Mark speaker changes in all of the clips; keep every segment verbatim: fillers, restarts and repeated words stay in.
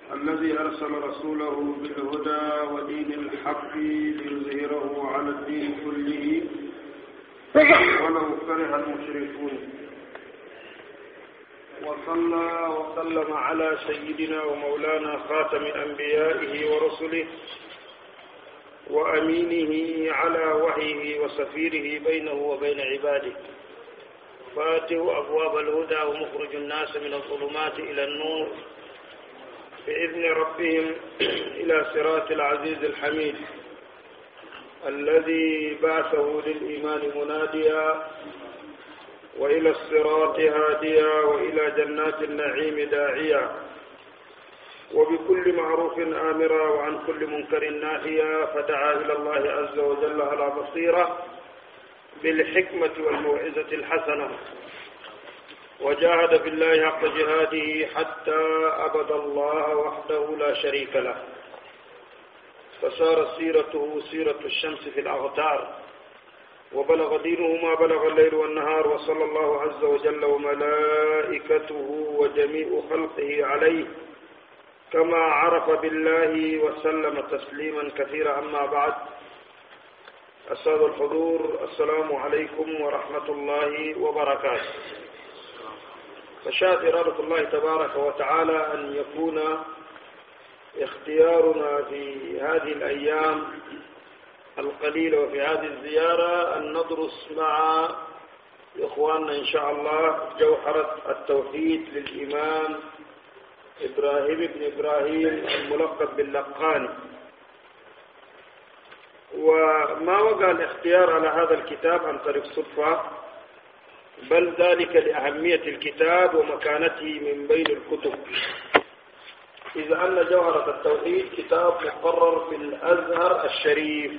Speaker 1: الذي أرسل رسوله بالهدى ودين الحق ليظهره على الدين كله ولو كره المشركون. وصلى وسلم على سيدنا ومولانا خاتم أنبيائه ورسله وأمينه على وحيه وسفيره بينه وبين عباده، فاتح أبواب الهدى ومخرج الناس من الظلمات إلى النور بإذن ربهم إلى صراط العزيز الحميد، الذي بعثه للإيمان مناديا وإلى الصراط هاديا وإلى جنات النعيم داعيا، وبكل معروف آمرا وعن كل منكر ناهيا، فدعا إلى الله عز وجل على بصيرة بالحكمة والموعظة الحسنة، وجاهد بالله حق جهاده حتى أبد الله وحده لا شريك له، فصار سيرته سيرة الشمس في الأغتار، وبلغ دينه ما بلغ الليل والنهار، وصلى الله عز وجل وملائكته وجميع خلقه عليه كما عرف بالله وسلم تسليما كثيرا. أما بعد، السادة الحضور، السلام عليكم ورحمة الله وبركاته. فشاءت إرادة الله تبارك وتعالى أن يكون اختيارنا في هذه الأيام القليلة وفي هذه الزيارة أن ندرس مع إخواننا إن شاء الله جوهرة التوحيد للإمام إبراهيم بن إبراهيم الملقب باللقاني. وما وقع الاختيار على هذا الكتاب عن طريق صدفة، بل ذلك لأهمية الكتاب ومكانته من بين الكتب، إذ أن جوهرة التوحيد كتاب مقرر في الأزهر الشريف،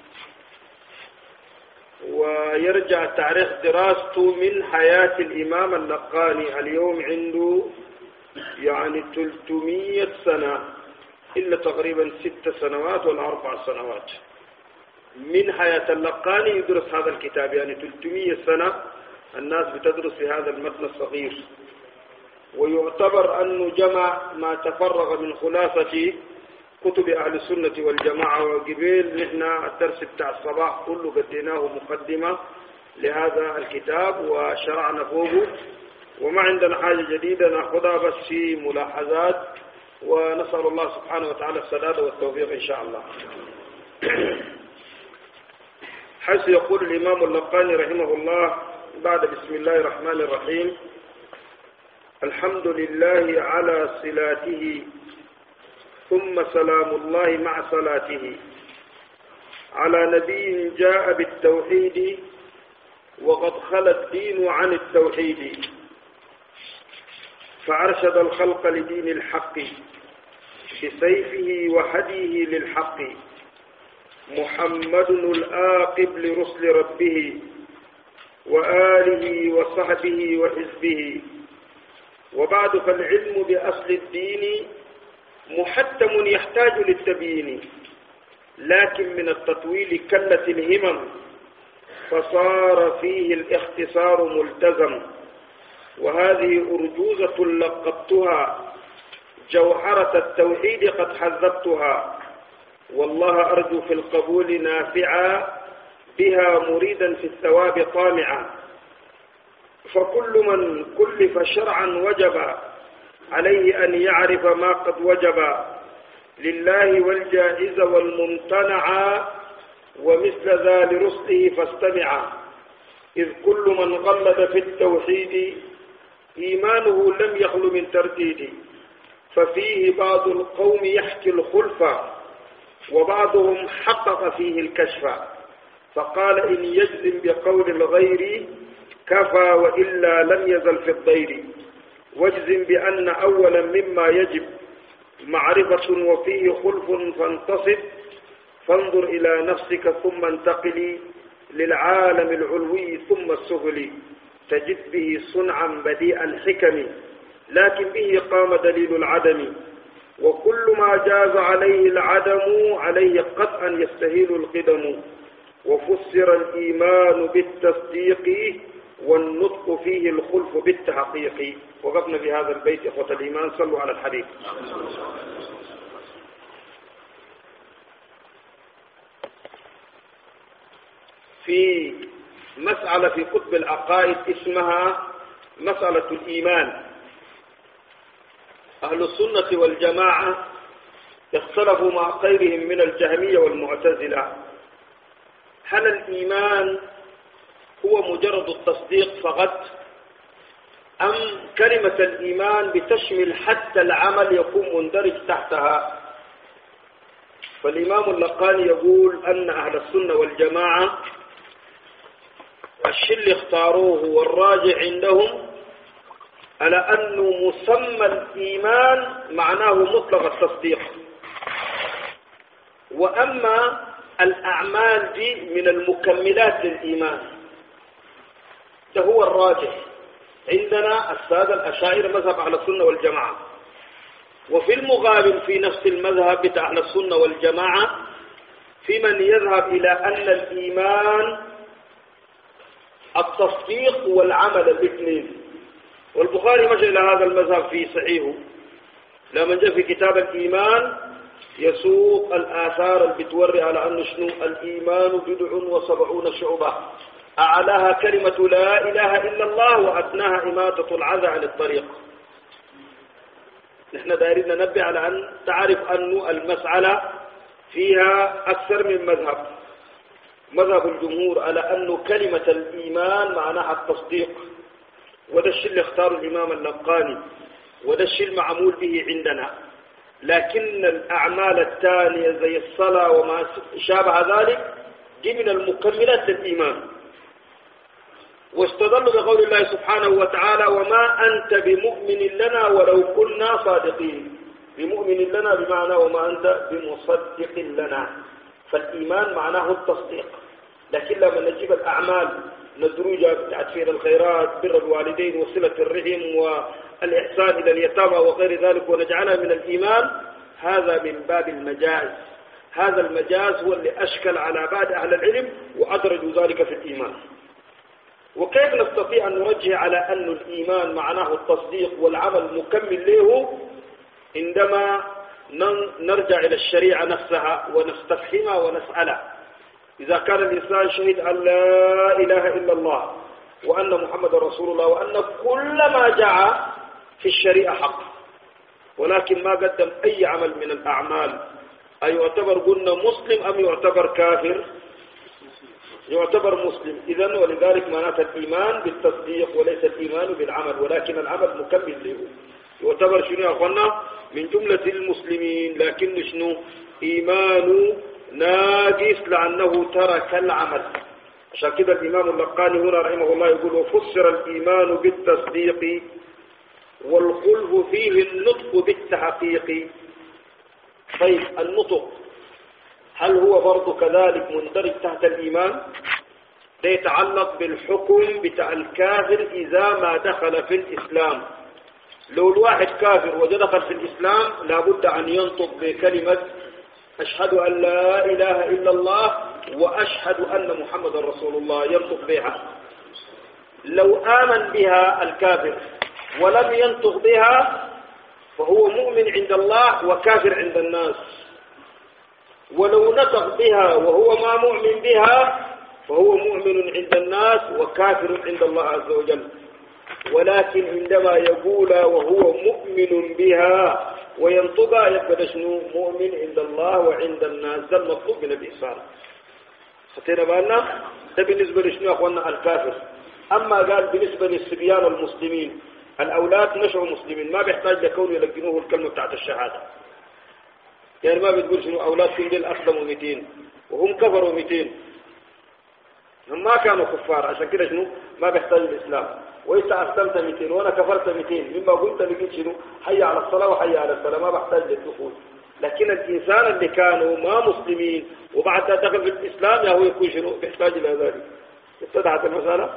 Speaker 1: ويرجع تاريخ دراسته من حياة الإمام اللقاني. اليوم عنده يعني ثلاثمئة سنة، إلا تقريبا ست سنوات ولا أربع سنوات من حياة اللقاني يدرس هذا الكتاب، يعني ثلاثمئة سنة الناس بتدرس في هذا المتن الصغير، ويعتبر أنه جمع ما تفرغ من خلاصة كتب أهل السنة والجماعة. وقبل نحن الدرس بتاع الصباح كله قديناه مقدمة لهذا الكتاب وشرعنا فوقه، وما عندنا حاجة جديدة نأخذها بس في ملاحظات، ونسأل الله سبحانه وتعالى السداد والتوفيق إن شاء الله. حيث يقول الإمام اللقاني رحمه الله بعد بسم الله الرحمن الرحيم: الحمد لله على صلاته، ثم سلام الله مع صلاته على نبي جاء بالتوحيد وقد خلى الدين عن التوحيد، فأرشد الخلق لدين الحق بسيفه وهديه للحق، محمد الآقب لرسل ربه وآله وصحبه وحزبه. وبعد، فالعلم بأصل الدين محتم يحتاج للتبيين، لكن من التطويل كلت الهمم، فصار فيه الاختصار ملتزم. وهذه أرجوزة لقبتها، جوهرة التوحيد قد حذبتها، والله أرجو في القبول نافعا، بها مريدا في الثواب طامعا. فكل من كلف شرعا وجب عليه أن يعرف ما قد وجب لله، والجائز والممتنع، ومثل ذا لرسله فاستمع. إذ كل من غلد في التوحيد إيمانه لم يخل من ترديد، ففيه بعض القوم يحكي الخلف، وبعضهم حقق فيه الكشف، فقال إن يجزم بقول الغير كفى، وإلا لم يزل في الضير. واجزم بأن أولا مما يجب معرفة، وفيه خلف فانتصب، فانظر إلى نفسك ثم انتقلي للعالم العلوي ثم السفلي، تجد به صنعا بديع الحكم، لكن به قام دليل العدم. وكل ما جاز عليه العدم عليه قطعا يستهيل القدم، وفسر الإيمان بالتصديق والنطق فيه الخلف بالتحقيق. وقفنا في هذا البيت إخوة الإيمان، صلوا على الحبيب. في مسألة في كتب العقائد اسمها مسألة الإيمان. أهل السنة والجماعة اختلفوا مع غيرهم من الجهمية والمعتزلة، هل الإيمان هو مجرد التصديق فقط، أم كلمة الإيمان بتشمل حتى العمل يكون مندرج تحتها؟ فالإمام اللقاني يقول أن أهل السنة والجماعة الشيء اللي اختاروه والراجع عندهم على أنه مسمى الإيمان معناه مطلق التصديق، وأما الأعمال دي من المكملات للإيمان. ده هو الراجح عندنا السادة الأشاعرة مذهب أهل السنة والجماعة. وفي المقابل في نفس المذهب بتاع أهل السنة والجماعة في من يذهب إلى أن الإيمان التصديق والعمل الاثنين. والبخاري مشى إلى هذا المذهب في صحيحه لما جاء في كتاب الإيمان يسوق الآثار اللي بتوري على أنه شنو الإيمان بدع وسبعون شعبة، أعلاها كلمة لا إله إلا الله وأدناها إماتة العذى عن الطريق. نحن دايرين ننبه على أن تعرف أن المسألة فيها أكثر من مذهب. مذهب الجمهور على أن كلمة الإيمان معناها التصديق، وده الشيء اللي اختار الإمام اللقاني، وده الشيء المعمول به عندنا. لكن الأعمال الثانية زي الصلاة وما شابه ذلك دي من المكملات للإيمان. واستدلوا بقول الله سبحانه وتعالى وما أنت بمؤمن لنا ولو كنا صادقين. بمؤمن لنا بمعنى وما أنت بمصدق لنا، فالإيمان معناه التصديق. لكن لما نجيب الأعمال ندرجها بتعفير الخيرات، بر الوالدين وصلة الرحم والإحسان إلى اليتامى وغير ذلك ونجعلها من الإيمان، هذا من باب المجاز. هذا المجاز هو اللي أشكل على بعض أهل العلم وأدرجوا ذلك في الإيمان. وكيف نستطيع أن نرجع على أن الإيمان معناه التصديق والعمل مكمل له عندما نرجع إلى الشريعة نفسها ونستفهمها ونسألها؟ إذا كان الإنسان شهد أن لا إله إلا الله وأن محمد رسول الله وأن كل ما جاء في الشريعة حق، ولكن ما قدم أي عمل من الأعمال، أيعتبر قلنا مسلم أم يعتبر كافر؟ يعتبر مسلم. إذن ولذلك معناته الإيمان بالتصديق وليس الإيمان بالعمل، ولكن العمل مكمل له. يعتبر شنو يا أخوانا؟ من جملة المسلمين، لكن شنو؟ إيمانه ناقص لأنه ترك العمل. عشان كده الإمام اللقاني هنا رحمه الله يقول وفسر الإيمان بالتصديق والخلف فيه النطق بالتحقيق. طيب النطق هل هو برضو كذلك مندرج تحت الإيمان؟ ده يتعلق بالحكم بتاع الكافر إذا ما دخل في الإسلام. لو الواحد كافر ودخل في الإسلام لابد أن ينطق بكلمة أشهد أن لا إله إلا الله وأشهد أن محمد رسول الله، ينطق بها. لو آمن بها الكافر ولم ينطق بها فهو مؤمن عند الله وكافر عند الناس. ولو نطق بها وهو ما مؤمن بها فهو مؤمن عند الناس وكافر عند الله عز وجل. ولكن عندما يقول وهو مؤمن بها وينطقها يبقى شنو؟ مؤمن عند الله وعند الناس. ده المطلوب من الإحسان. خطينا بالنا؟ ده بالنسبة لشنو يا أخوانا؟ الكافر. أما قال بالنسبة للصبيان والمسلمين الأولاد نشأوا مسلمين ما بيحتاج لكون يلقنوه الكلمة بتاعت الشهادة. يعني ما بتقول شنو أولادكم دول أسلموا مئتين وهم كفروا مئتين، هم ما كانوا كفار. عشان كده شنو؟ ما بيحتاج الإسلام. وإنت أسلمت مئتين وأنا كفرت مئتين مما قلت لقيت شنو؟ حي على الصلاة وحي على الصلاة، ما بحتاج للدخول. لكن الإنسان اللي كانوا ما مسلمين وبعد دخل في الإسلام يا هو يكون شنو؟ بيحتاج إلى ذلك. اتضحت المسألة؟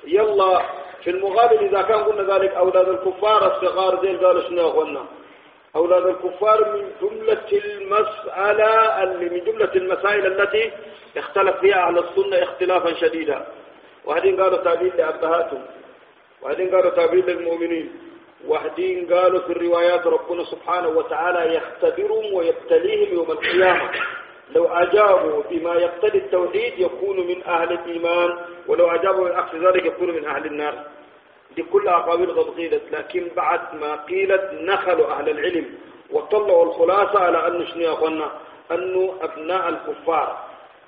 Speaker 1: يلا في المقابل إذا كان قلنا ذلك أولاد الكفار الصغار زي قالوا شنو يا أخوانا؟ أولاد الكفار من جملة المسألة من جملة المسائل التي اختلف فيها أهل السنة اختلافا شديدا. وهذين قالوا تابعين لأبهاتهم، وهذين قالوا تابعين للمؤمنين، وهذين قالوا في الروايات ربنا سبحانه وتعالى يختبرهم ويبتليهم يوم القيامة، لو أجابوا بما يقتضي التوحيد يكونوا من أهل الإيمان، ولو أجابوا من عكس ذلك يكونوا من أهل النار. دي كلها أقاويل قد قيلت، لكن بعد ما قيلت نخلوا أهل العلم وطلعوا الخلاصة على أنه شنو يا أخوانا، أنه أبناء الكفار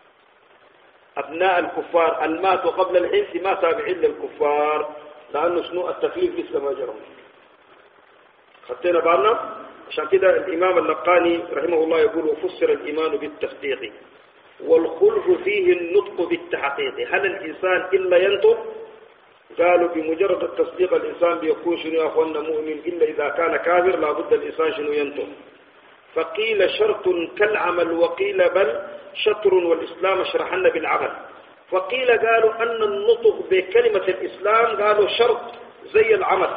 Speaker 1: أبناء الكفار الماتوا قبل الحنس ما تابعين للكفار، لأنه شنو التكليف لسه ما جرى. خدتنا بالنا؟ عشان كده الإمام اللقاني رحمه الله يقول وفسر الإيمان بالتصديق والخلف فيه النطق بالتحقيق. هل الإنسان إلا ينطق؟ قالوا بمجرد التصديق الإنسان بيكون شنو يا أخوانا مؤمن، إلا إذا كان كافر لابد الإنسان شنو ينطق. فقيل شرط كالعمل وقيل بل شطر والإسلام شرحن بالعمل. فقيل قالوا أن النطق بكلمة الإسلام قالوا شرط زي العمل.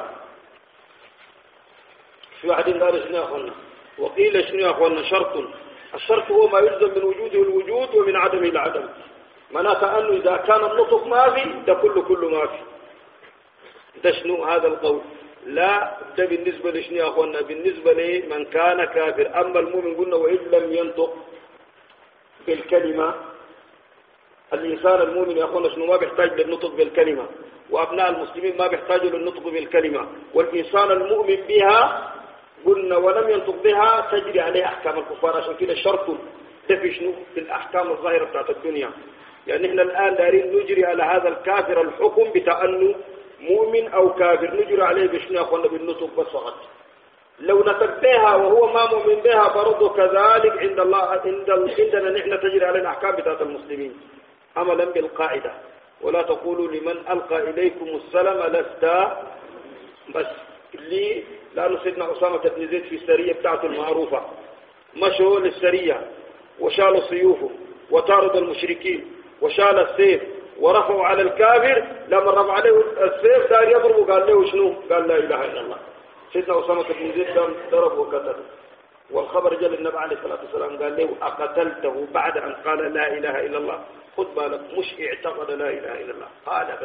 Speaker 1: في واحد قالوا شنو يا أخوانا، وقيل شنو يا أخوانا شرط. الشرط هو ما يلزم من وجوده الوجود ومن عدمه العدم. معناته أنه إذا كان النطق ما في ده كله كله ما في. ده شنو هذا القول؟ لا، ده بالنسبة لشنو يا أخوانا، بالنسبة لمن كان كافر. أما المؤمن قلنا وإن لم ينطق بالكلمة، الإنسان المؤمن يا أخوانا شنو ما بيحتاج للنطق بالكلمة، وأبناء المسلمين ما بيحتاجوا للنطق بالكلمة، والإنسان المؤمن بها قلنا ولم ينطق بها تجري عليه أحكام الكفار. عشان كده شرط ده في شنو في الأحكام الظاهرة بتاعت الدنيا. يعني احنا الآن دارين نجري على هذا الكافر الحكم بتأنه مؤمن أو كافر، نجري عليه بشنو يا أخوانا بالنطق بس فقط. لو نطق بها وهو ما مؤمن بها برضه كذلك عند الله عند عندنا نحن تجري على الأحكام بتاعت المسلمين عملا بالقاعدة. ولا تقولوا لمن ألقى إليكم السلام لست بس لي، لأنه سيدنا أسامة بن زيد في السرية بتاعته المعروفة مشوا للسرية وشالوا سيوفه وطاردوا المشركين وشال السيف ورفعوا على الكافر. لما رفع عليه السيف دار يضربه قال له شنو؟ قال لا إله إلا الله. سيدنا أسامة بن زيد ضرب وقتل، والخبر جاء للنبي عليه الصلاة والسلام قال له أقتلته بعد أن قال لا إله إلا الله؟ خد بالك، مش اعتقد لا إله إلا الله، قال بس.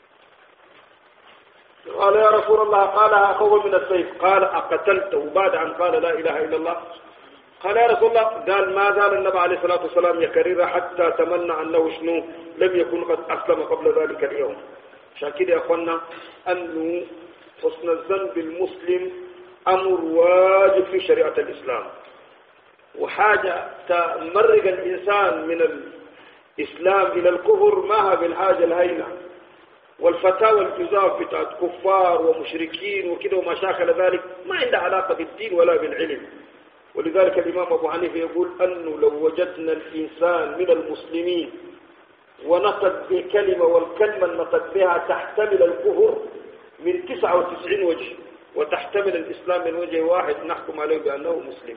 Speaker 1: قال يا رسول الله قالها خوفا من السيف، قال أقتلته بعد أن قال لا إله إلا الله؟ قال يا رسول الله، قال ما زال النبي عليه الصلاة والسلام يكرر حتى تمنى أنه شنو لم يكن قد أسلم قبل ذلك اليوم. عشان كده يا أخوانا أنه حسن الظن بالمسلم أمر واجب في شريعة الإسلام، وحاجة تمرق الإنسان من الإسلام إلى الكفر ما هي بالحاجة الهينة. والفتاوى الجزاف بتاعت كفار ومشركين وكده وما شاكل ذلك ما عنده علاقة بالدين ولا بالعلم. ولذلك الإمام أبو حنيفة يقول أنه لو وجدنا الإنسان من المسلمين ونطق بكلمة والكلمة نطق بها تحتمل الكفر من تسعة وتسعين وجه وتحتمل الإسلام من وجه واحد نحكم عليه بأنه مسلم.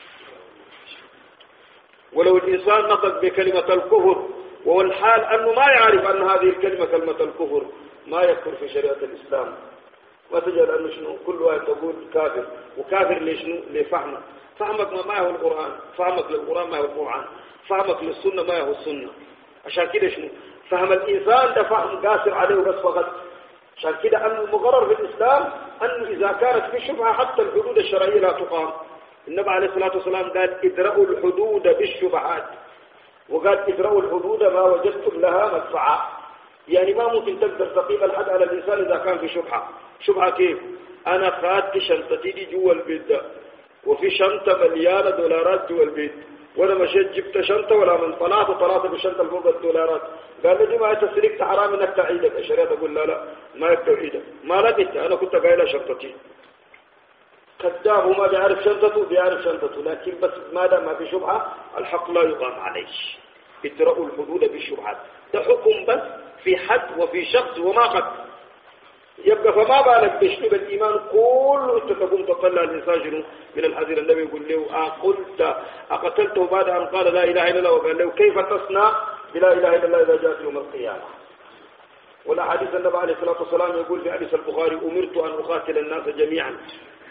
Speaker 1: ولو الإنسان نطق بكلمة الكفر والحال أنه ما يعرف أن هذه الكلمة كلمة الكفر ما يكفر في شريعة الإسلام. ما تجعل أنه شنو كل واحد تقول كافر، وكافر لشنو؟ لفهمك. فهمك ما هو القرآن، فهمك للقرآن ما هو القرآن، فهمك للسنة ما هو السنة. عشان كده شنو فهم الإنسان ده فهم قاسر عليه بس فقط. عشان كده أن المقرر في الإسلام أنه إذا كانت في شبهة حتى الحدود الشرعية لا تقام. النبي عليه الصلاة والسلام قال ادرأوا الحدود بالشبهات، وقال ادرأوا الحدود ما وجدتم لها مدفعا. يعني ما ممكن تقدر تقيم الحد على الإنسان إذا كان في شبهة. شبهة كيف؟ أنا خدت شنطتي دي جوا البيت ده وفي شنطة مليانة دولارات جوا البيت، وأنا مشيت جبت شنطة ولا من طلعت وطلعت بالشنطة فوق الدولارات، قال لي ما تسرقت حرام انك تعيدك. الشريعة تقول لا لا ما يتوحيدك، ما لقيت انا كنت قايله شنطتي. كذاب وما بيعرف شنطته بيعرف شنطته، لكن بس ما دام ما في شبهة الحق لا يقام عليه. ادرأوا الحدود بالشبهات، ده حكم بس في حد وفي شخص وما قد يبقى. فما بالك بشنو بالإيمان كله انت تقوم تطلع الإنسان من الحذر. النبي يقول له أقلت أقتلته بعد أن قال لا إله إلا الله، وقال له كيف تصنع بلا إله إلا الله إذا جاءت يوم القيامة. والأحاديث النبي عليه الصلاة والسلام يقول في حديث البخاري أمرت أن أقاتل الناس جميعا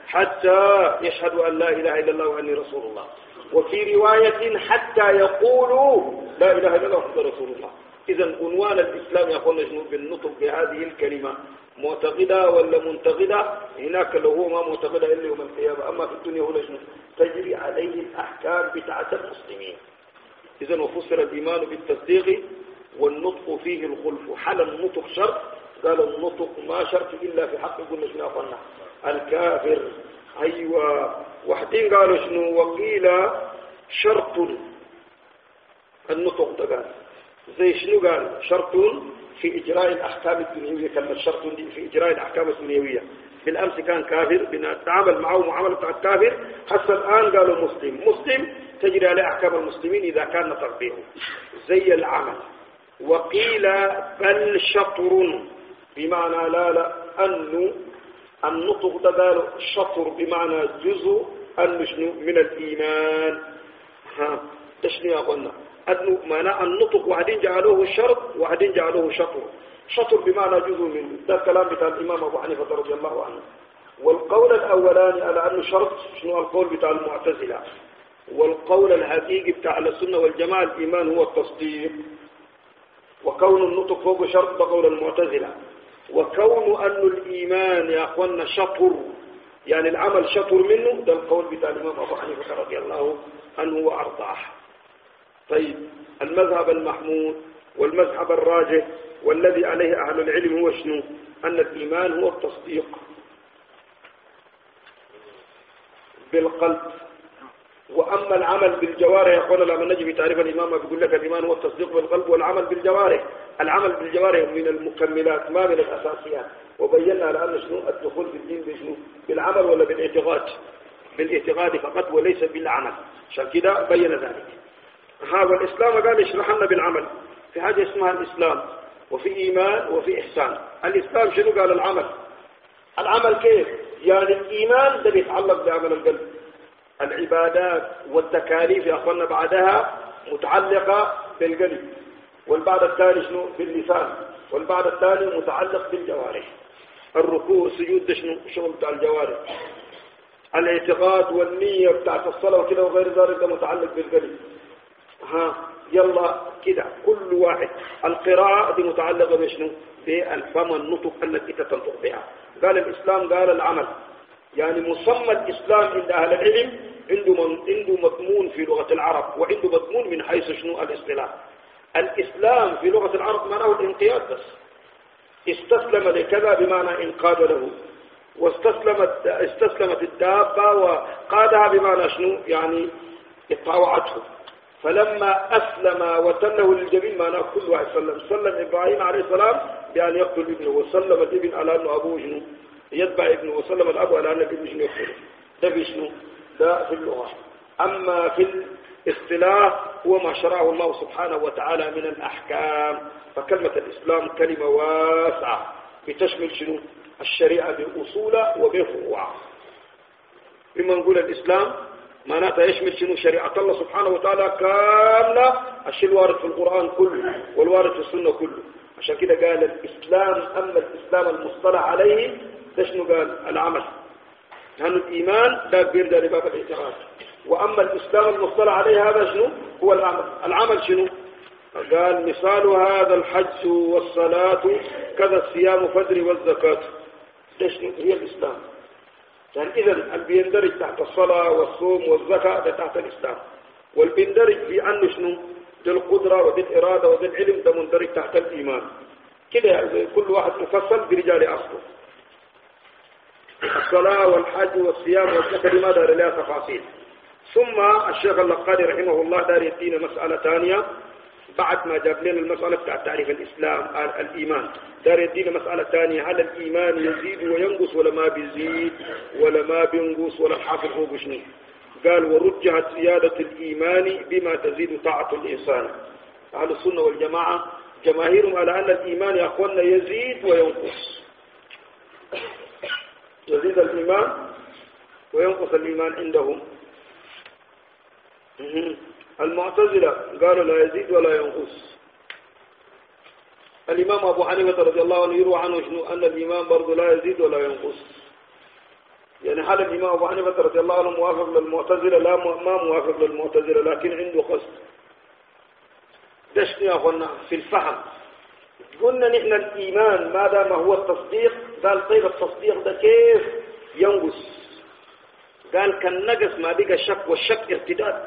Speaker 1: حتى يشهدوا أن لا إله إلا الله وأني رسول الله. وفي رواية حتى يقولوا لا إله إلا الله وأني رسول الله. إذن عنوان الإسلام يقول شنو بالنطق بهذه الكلمة، معتقدة ولا منتقدة؟ هناك لو هو ما معتقدة إلا يوم القيامة، أما في الدنيا هو شنو تجري عليه الأحكام بتاعت المسلمين. إذن وفسر الإيمان بالتصديق والنطق فيه الخلف. حل النطق شرط، قال النطق ما شرط إلا في حق قلنا شنو أخوانا الكافر. أيوة وحدين قالوا شنو وقيل شرط النطق تقال زي شنو قال شرط في إجراء الأحكام الدنيوية. كلمة شرط في إجراء الأحكام الدنيوية. بالأمس كان كافر بنتعامل معه معاملة الكافر، حتى الآن قالوا مسلم. مسلم تجري عليه أحكام المسلمين إذا كان نطق به زي العمل. وقيل بل شطر بمعنى لا لا أنه النطق تقال شطر بمعنى جزء أنه من الإيمان. ها تشني أقولنا أنه معنى النطق وحدين جعلوه شرط وحدين جعلوه شطر. شطر بمعنى جزء منه. ده الكلام بتاع الإمام أبو حنيفة رضي الله عنه. والقول الأولاني على أنه شرط شنو القول بتاع المعتزلة. والقول الحقيقي بتاع السنة والجماعة الإيمان هو التصديق. وكون النطق فوق شرط بقول المعتزلة. وكون أن الإيمان يا أخوانا شطر يعني العمل شطر منه، ده القول بتاع الإمام أبو حنيفة رضي الله عنه وأرضاه. طيب المذهب المحمود والمذهب الراجح والذي عليه أهل العلم هو شنو؟ أن الإيمان هو التصديق بالقلب. وأما العمل بالجوارح يقول لما نجي بتعريف الإمام بيقول لك الإيمان هو التصديق بالقلب والعمل بالجوارح. العمل بالجوارح من المكملات ما من الأساسيات. وبينا على أن شنو الدخول في الدين بشنو بالعمل ولا بالاعتقاد؟ بالاعتقاد فقط وليس بالعمل. عشان كده بين ذلك. هذا الإسلام قال يشرح لنا بالعمل في حاجة اسمها الإسلام، وفي إيمان وفي إحسان. الإسلام شنو قال العمل؟ العمل كيف؟ يعني الإيمان ده بيتعلق بعمل القلب. العبادات والتكاليف يا أخوانا بعدها متعلقة بالقلب. والبعد الثاني شنو؟ باللسان. والبعد الثاني متعلق بالجوارح. الركوع والسجود ده شنو؟ شغل بتاع الجوارح. الاعتقاد والنية بتاعت الصلاة وكده وغير ذلك ده متعلق بالقلب. ها يلا كده كل واحد. القراءة دي متعلقة بشنو؟ بالفم النطق التي تنطق بها. قال الإسلام قال العمل. يعني مسمى الإسلام عند أهل العلم عنده من عنده مضمون في لغة العرب وعنده مضمون من حيث شنو الاصطلاح. الإسلام في لغة العرب معناه الانقياد بس. استسلم لكذا بمعنى انقاد له. واستسلمت استسلمت الدابة وقادها بمعنى شنو؟ يعني طاوعته. فلما أسلم وتله للجبين معناه كل واحد سلم. سلم إبراهيم عليه السلام بأن يقتل ابنه، وسلم الابن على أنه أبوه شنو يتبع ابنه، وسلم الأب على أن الابن شنو يقتله. ده بشنو؟ ده في اللغة. أما في الاصطلاح هو ما شرعه الله سبحانه وتعالى من الأحكام. فكلمة الإسلام كلمة واسعة بتشمل شنو؟ الشريعة بأصولها وبفروعها. بما نقول الإسلام معناتها يشمل شنو؟ شريعة الله سبحانه وتعالى كاملة، الشيء الوارد في القرآن كله والوارد في السنة كله. عشان كده قال الإسلام. أما الإسلام المصطلح عليه شنو قال؟ العمل. لأن الإيمان ده بيرجع لباب الاعتقاد. وأما الإسلام المصطلح عليه هذا شنو؟ هو العمل. العمل شنو؟ قال مثال هذا الحج والصلاة كذا الصيام فجر والزكاة. ده شنو؟ هي الإسلام. يعني إذا اللي بيندرج تحت الصلاة والصوم والزكاة ده تحت الإسلام. والبيندرج في أنه شنو؟ ذي القدرة وذي الإرادة وذي العلم ده مندرج تحت الإيمان. كده يعني كل واحد مفصل برجال أصله. الصلاة والحج والصيام والزكاة لماذا لها تفاصيل. ثم الشيخ اللقاني رحمه الله دار يدينا مسألة ثانية بعد ما جاب لنا المسألة بتاع تعريف الإسلام الإيمان. دار يدينا مسألة ثانية، هل الإيمان يزيد وينقص ولا ما بيزيد ولا ما بينقص ولا الحافظ هو بشنو؟ قال ورجحت زيادة الإيمان بما تزيد طاعة الإنسان. أهل السنة والجماعة جماهيرهم على أن الإيمان يا أخوانا يزيد وينقص. يزيد الإيمان وينقص الإيمان عندهم. المعتزلة قالوا لا يزيد ولا ينقص. الإمام أبو حنيفة رضي الله عنه يروى عنه شنو؟ أن الإيمان برضو لا يزيد ولا ينقص. يعني هذا الإمام أبو حنيفة رضي الله عنه موافق للمعتزلة؟ لا، ما موافق للمعتزلة، لكن عنده قصد. دشني يا أخوانا في الفهم. قلنا نحن الإيمان ما دام هو التصديق، قال طيب التصديق ده كيف ينقص؟ قال كان نقص ما بقى شك، والشك ارتداد.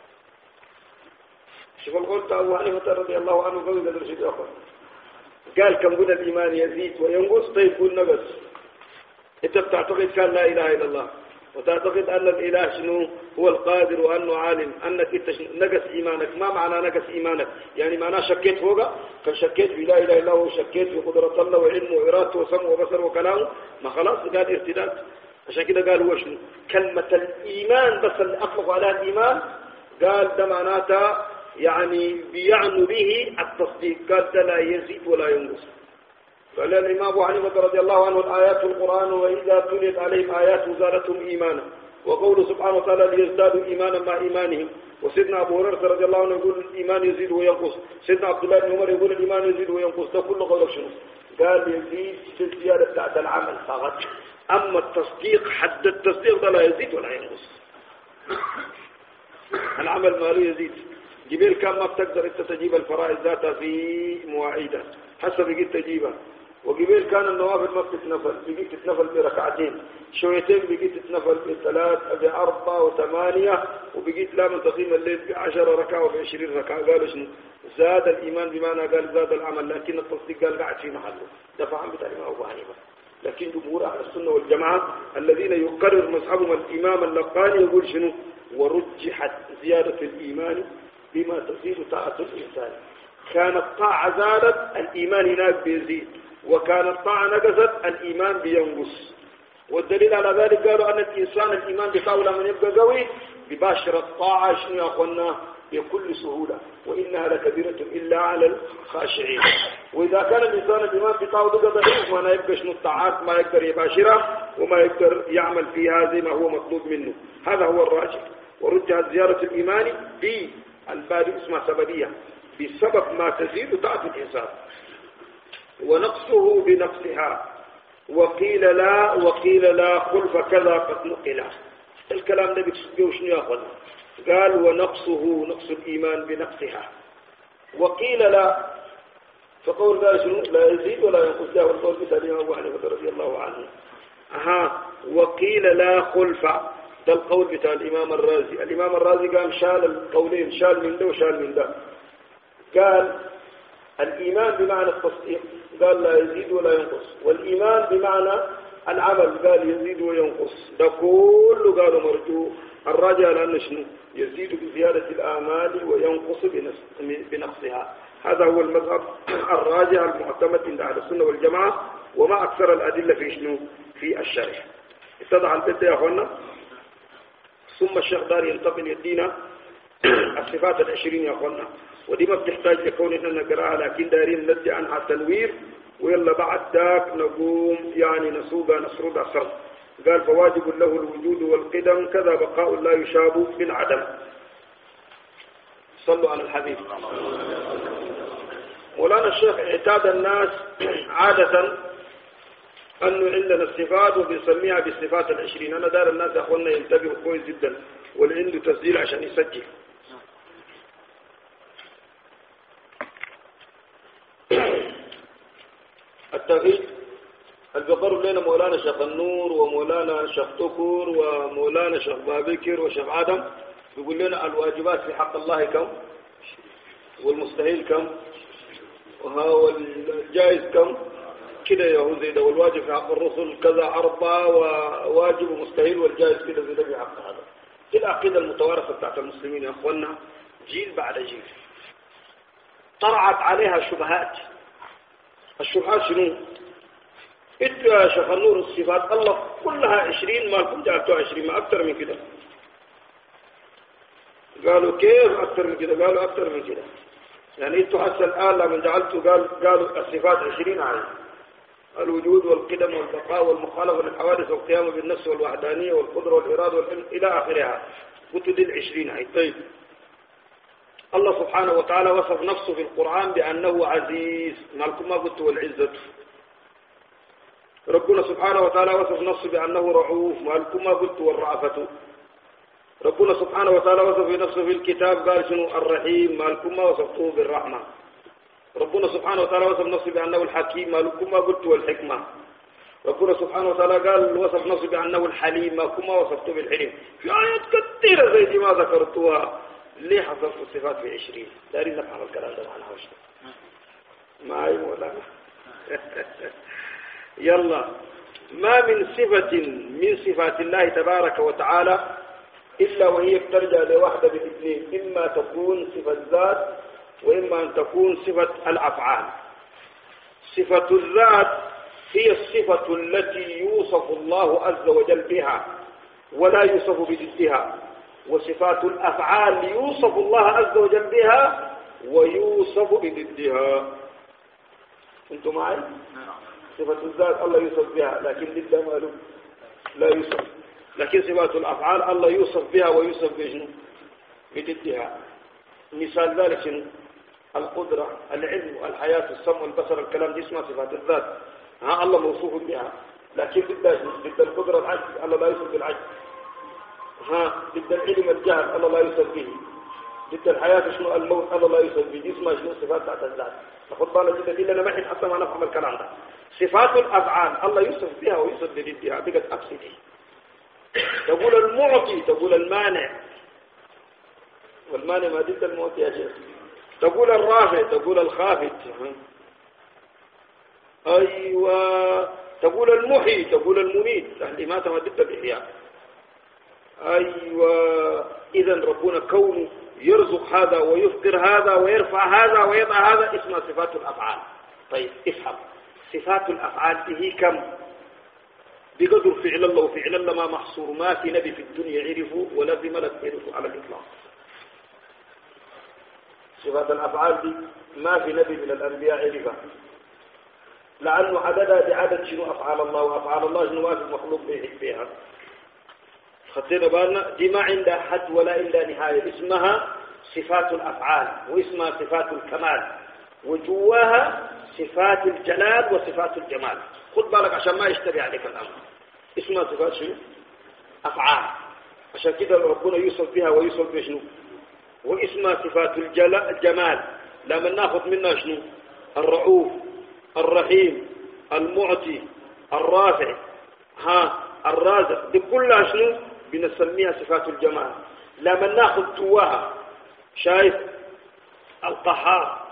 Speaker 1: شوف القول بتاع أبو حنيفة رضي الله عنه قوي قدر شيء آخر. قال كم قلنا الإيمان يزيد وينقص، طيب قول نقص. أنت بتعتقد كان لا إله إلا الله، وتعتقد أن الإله شنو هو القادر وأنه عالم، أنك أنت نقص إيمانك. ما معنى نقص إيمانك؟ يعني معناه شكيت فوقه، كان شكيت في لا إله إلا الله، وشكيت في قدرة الله وعلمه وإرادته وسمعه وبصره وكلامه، ما خلاص قال ارتداد. عشان كده قال هو شنو كلمة الإيمان بس اللي أطلقوا عليها الإيمان، قال ده معناتها يعني بيعنوا به التصديق. قال ده لا يزيد ولا ينقص. قال الإمام أبو حنيفة رضي الله عنه الآيات في القرآن وإذا تليت عليهم آيات زادتهم إيمانا، وقوله سبحانه وتعالى ليزدادوا إيمانا مع إيمانهم. وسيدنا أبو هريرة رضي الله عنه يقول الإيمان يزيد وينقص، سيدنا عبد الله بن عمر يقول الإيمان يزيد وينقص. ده كله قولك شنو؟ قال يزيد في الزيادة بتاعت العمل فقط، أما التصديق حد التصديق ده لا يزيد ولا ينقص. العمل ما له يزيد. جبيل كان ما بتقدر انت تجيب الفرائض ذاتها في مواعيدها، حسب بقيت تجيبها. وقبيل كان النوافل ما بتتنفل، بقيت تتنفل بركعتين، شويتين بقيت تتنفل بثلاث بأربعة وثمانية، وبقيت لا من تقيم الليل بعشر ركعة وبعشرين ركعة. قالوا شنو؟ زاد الإيمان بمعنى قال زاد العمل، لكن التصديق قال قاعد في محله. ده فهم بتاع الإمام أبو حنيفة. لكن جمهور أهل السنة والجماعة الذين يقرر مذهبهم الإمام اللقاني يقول شنو؟ ورجحت زيادة الإيمان بما تزيد طاعة الإنسان. كانت طاعة زادت الإيمان هناك بيزيد، وكانت طاعة نقصت الإيمان بينقص. والدليل على ذلك قالوا أن الإنسان الإيمان بتاعه لما يبقى قوي بباشر الطاعة شنو يا أخوانا بكل سهولة، وإنها لكبيرة إلا على الخاشعين. وإذا كان الإنسان الإيمان بتاعه بقى ضعيف ما يبقى شنو الطاعات ما يقدر يباشرها وما يقدر يعمل فيها زي ما هو مطلوب منه. هذا هو الراجح. ورجحت زيارة الإيمان بالباب اسمها سببية، بسبب ما تزيد طاعة الإنسان، ونقصه بنقصها. وقيل لا وقيل لا خلف كذا قد نقل. الكلام ده بيقول شنو يا اخوانا؟ قال ونقصه نقص الإيمان بنقصها. وقيل لا، فقول قال شنو؟ لا يزيد ولا ينقص. ده والقول بتاع الإمام أبو حنيفة رضي الله عنه. أها وقيل لا خلف، ده القول بتاع الإمام الرازي. الإمام الرازي قام شال القولين، شال من ده وشال من ده. قال الإيمان بمعنى التصديق، قال لا يزيد ولا ينقص. والإيمان بمعنى العمل، قال يزيد وينقص. ده كله قالوا مرجوع. الراجع لأنه شنو؟ يزيد بزيادة الآمال وينقص بنقصها. هذا هو المذهب الراجع المعتمد عند أهل السنة والجماعة، وما أكثر الأدلة في شنو؟ في الشرح. اتضح البدء يا أخوانا. ثم الشيخ دار ينتقل يدينا الصفات العشرين يا أخوانا، ودي ما بتحتاج لكون إحنا نقراها، لكن دارين ندي عنها تنوير، ويلا بعد ذاك نقوم يعني نسوقها نسردها سرد. قال فواجب له الوجود والقدم كذا بقاء لا يشاب بالعدم. صلوا على الحبيب. مولانا الشيخ اعتاد الناس عادة أنه عندنا الصفات وبنسميها بالصفات العشرين. أنا دار الناس يا أخوانا ينتبهوا كويس جدا، واللي عنده تسجيل عشان يسجل. التوحيد اللي بيقرب لنا مولانا شيخ النور ومولانا شيخ تكور ومولانا شيخ بابكر وشيخ آدم، بيقول لنا الواجبات في حق الله كم، والمستحيل كم، والجائز كم كده يا هو زي ده. والواجب في حق الرسل كذا أربعة، وواجب ومستحيل والجائز كده زي ده في حق هذا. دي العقيدة المتوارثة بتاعت المسلمين يا أخوانا، جيل بعد جيل طرعت عليها شبهات. الشبهات شنو؟ انتوا يا شيخ النور الصفات الله كلها عشرين، ما كنت جعلتوا عشرين، ما أكثر من كده. قالوا كيف أكثر من كده؟ قالوا أكثر من كده. يعني انتوا حتى الآن لما جعلتوا قال قالوا الصفات عشرين عين: الوجود والقدم والبقاء والمخالفة للحوادث والقيام بالنفس والوحدانية والقدرة والإرادة والعلم إلى آخرها. قلتوا دي العشرين عين. طيب الله سبحانه وتعالى وصف نفسه في القرآن بأنه عزيز، مالكم ما قلتوا والعزة. ربنا سبحانه وتعالى وصف نفسه بأنه رعوف مالكم ما قلت والرأفة. ربنا سبحانه وتعالى وصف نفسه في الكتاب قال شنو الرحيم مالكم ما وصفته بالرحمة. ربنا سبحانه وتعالى وصف نفسه بأنه الحكيم مالكم ما قلت والحكمة. ربنا سبحانه وتعالى قال وصف نفسه بأنه الحليم مالكم ما وصفته بالحليم. في آيات كثيرة زي ما ذكرتوها. ليه حصلت الصفات في عشرين؟ دارين نفهم الكلام ده معناه وش معي ولا يلا. ما من صفة من صفات الله تبارك وتعالى إلا وهي بترجع لوحدة بالاثنين، إما تكون صفة ذات وإما أن تكون صفة الأفعال. صفة الذات هي الصفة التي يوصف الله عز وجل بها ولا يوصف بضدها، وصفات الأفعال يوصف الله عز وجل بها ويوصف بضدها. أنتم معي؟ صفة الذات الله يوصف بها لكن ضدها ماله لا يوصف، لكن صفات الأفعال الله يوصف بها ويوصف بشنو؟ بضدها. مثال ذلك شنو؟ القدرة، العلم، الحياة، السمع، البصر، الكلام، دي اسمها صفات الذات. ها الله موصوف بها، لكن ضد ضد القدرة العجز، الله لا يوصف بالعجز. ها ضد العلم الجهل، الله لا يوصف به. ضد الحياة شنو؟ الموت، الله لا يوصف به. دي اسمها شنو؟ صفات ذات الذات. ناخذ بالنا جدا دي لنا محن حتى ما نفهم الكلام ده. صفات الأفعال الله يوصف بها ويوصف بضدها، بقت أبسطي. تقول المعطي تقول المانع، والمانع ما ضد المعطي يا شيخ. تقول الرافع تقول الخافض. أيوة. تقول المحيي تقول المميت، الإماتة ما ضد الإحياء. أيوة. إذا ربنا كونه يرزق هذا ويفقر هذا ويرفع هذا ويضع هذا اسمها صفات الأفعال. طيب افهم، صفات الأفعال هي كم؟ بقدر فعل الله وفعل الله ما محصور، ما في نبي في الدنيا عرفوا ولا في ملك عرفوا على الإطلاق. صفات الأفعال دي ما في نبي من الأنبياء عرفها، لأنه عددها بعدد شنو أفعال الله، وأفعال الله شنو ما في مخلوق بها. خطينا بالنا دي ما عندها حد ولا إلا نهاية، اسمها صفات الأفعال واسمها صفات الكمال، وجواها صفات الجلال وصفات الجمال. خد بالك عشان ما يشتبه عليك الأمر. اسمها صفات شنو؟ أفعال. عشان كده ربنا يوصف بها ويوصف بشنو؟ واسمها صفات الجمال. لما ناخذ منها شنو؟ الرؤوف، الرحيم، المعطي، الرافع، ها الرازق، دي كلها شنو؟ بنسميها صفات الجمال. لما ناخذ جواها شايف القهار،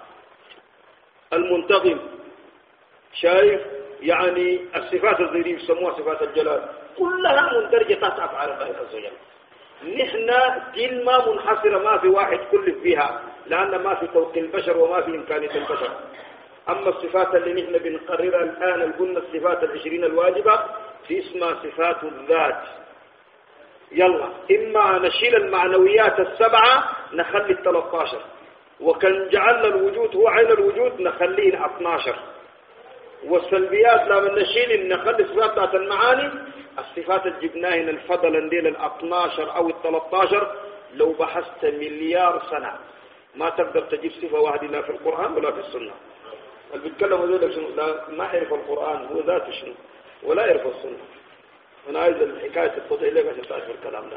Speaker 1: المنتظم، شايف يعني الصفات الذي يسموها صفات الجلال، كلها مندرجة تحت أفعال الله عز وجل. نحن كلمة منحصرة ما في واحد كلف فيها، لأن ما في توق البشر وما في إمكانية البشر. أما الصفات اللي نحن بنقررها الآن قلنا الصفات العشرين الواجبة في اسمها صفات الذات. يلا إما نشيل المعنويات السبعة نخلي الثلاثة عشر، وكان جعلنا الوجود هو عين الوجود نخليه اثنا عشر، والسلبيات لما نشيل نخلي صفات ذات المعاني. الصفات الجبناهن الفضل ديل الاثنا عشر او الثلاثة عشر لو بحثت مليار سنة ما تقدر تجيب صفة واحدة لا في القرآن ولا في السنة. اللي بيتكلموا ذلك شنو؟ لا ما يعرف القرآن هو ذاته شنو، ولا يعرف السنة. أنا عايز الحكاية تتضح لك عشان تعرف الكلام ده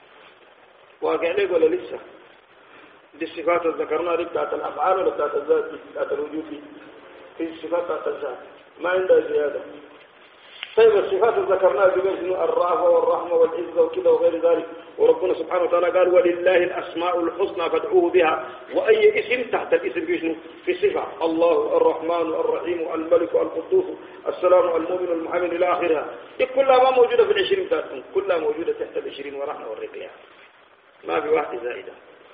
Speaker 1: واقع لك ولا لسه. دي الصفات اللي ذكرناها دي بتاعت الأفعال ولا بتاعت الذات؟ بتاعت الوجود دي في الصفات بتاعت الذات ما عندها زيادة. طيب الصفات اللي ذكرناها بما شنو؟ الرأفة والرحمة والعزة وكذا وغير ذلك. وربنا سبحانه وتعالى قال ولله الأسماء الحسنى فادعوه بها، وأي اسم تحت الاسم بشنو؟ في صفة. الله الرحمن الرحيم الملك القدوس السلام المؤمن المحمد إلى آخرها. دي كلها ما موجودة في العشرين بتاعتهم، كلها موجودة تحت العشرين ورحمة والرقية، ما في واحدة زائدة.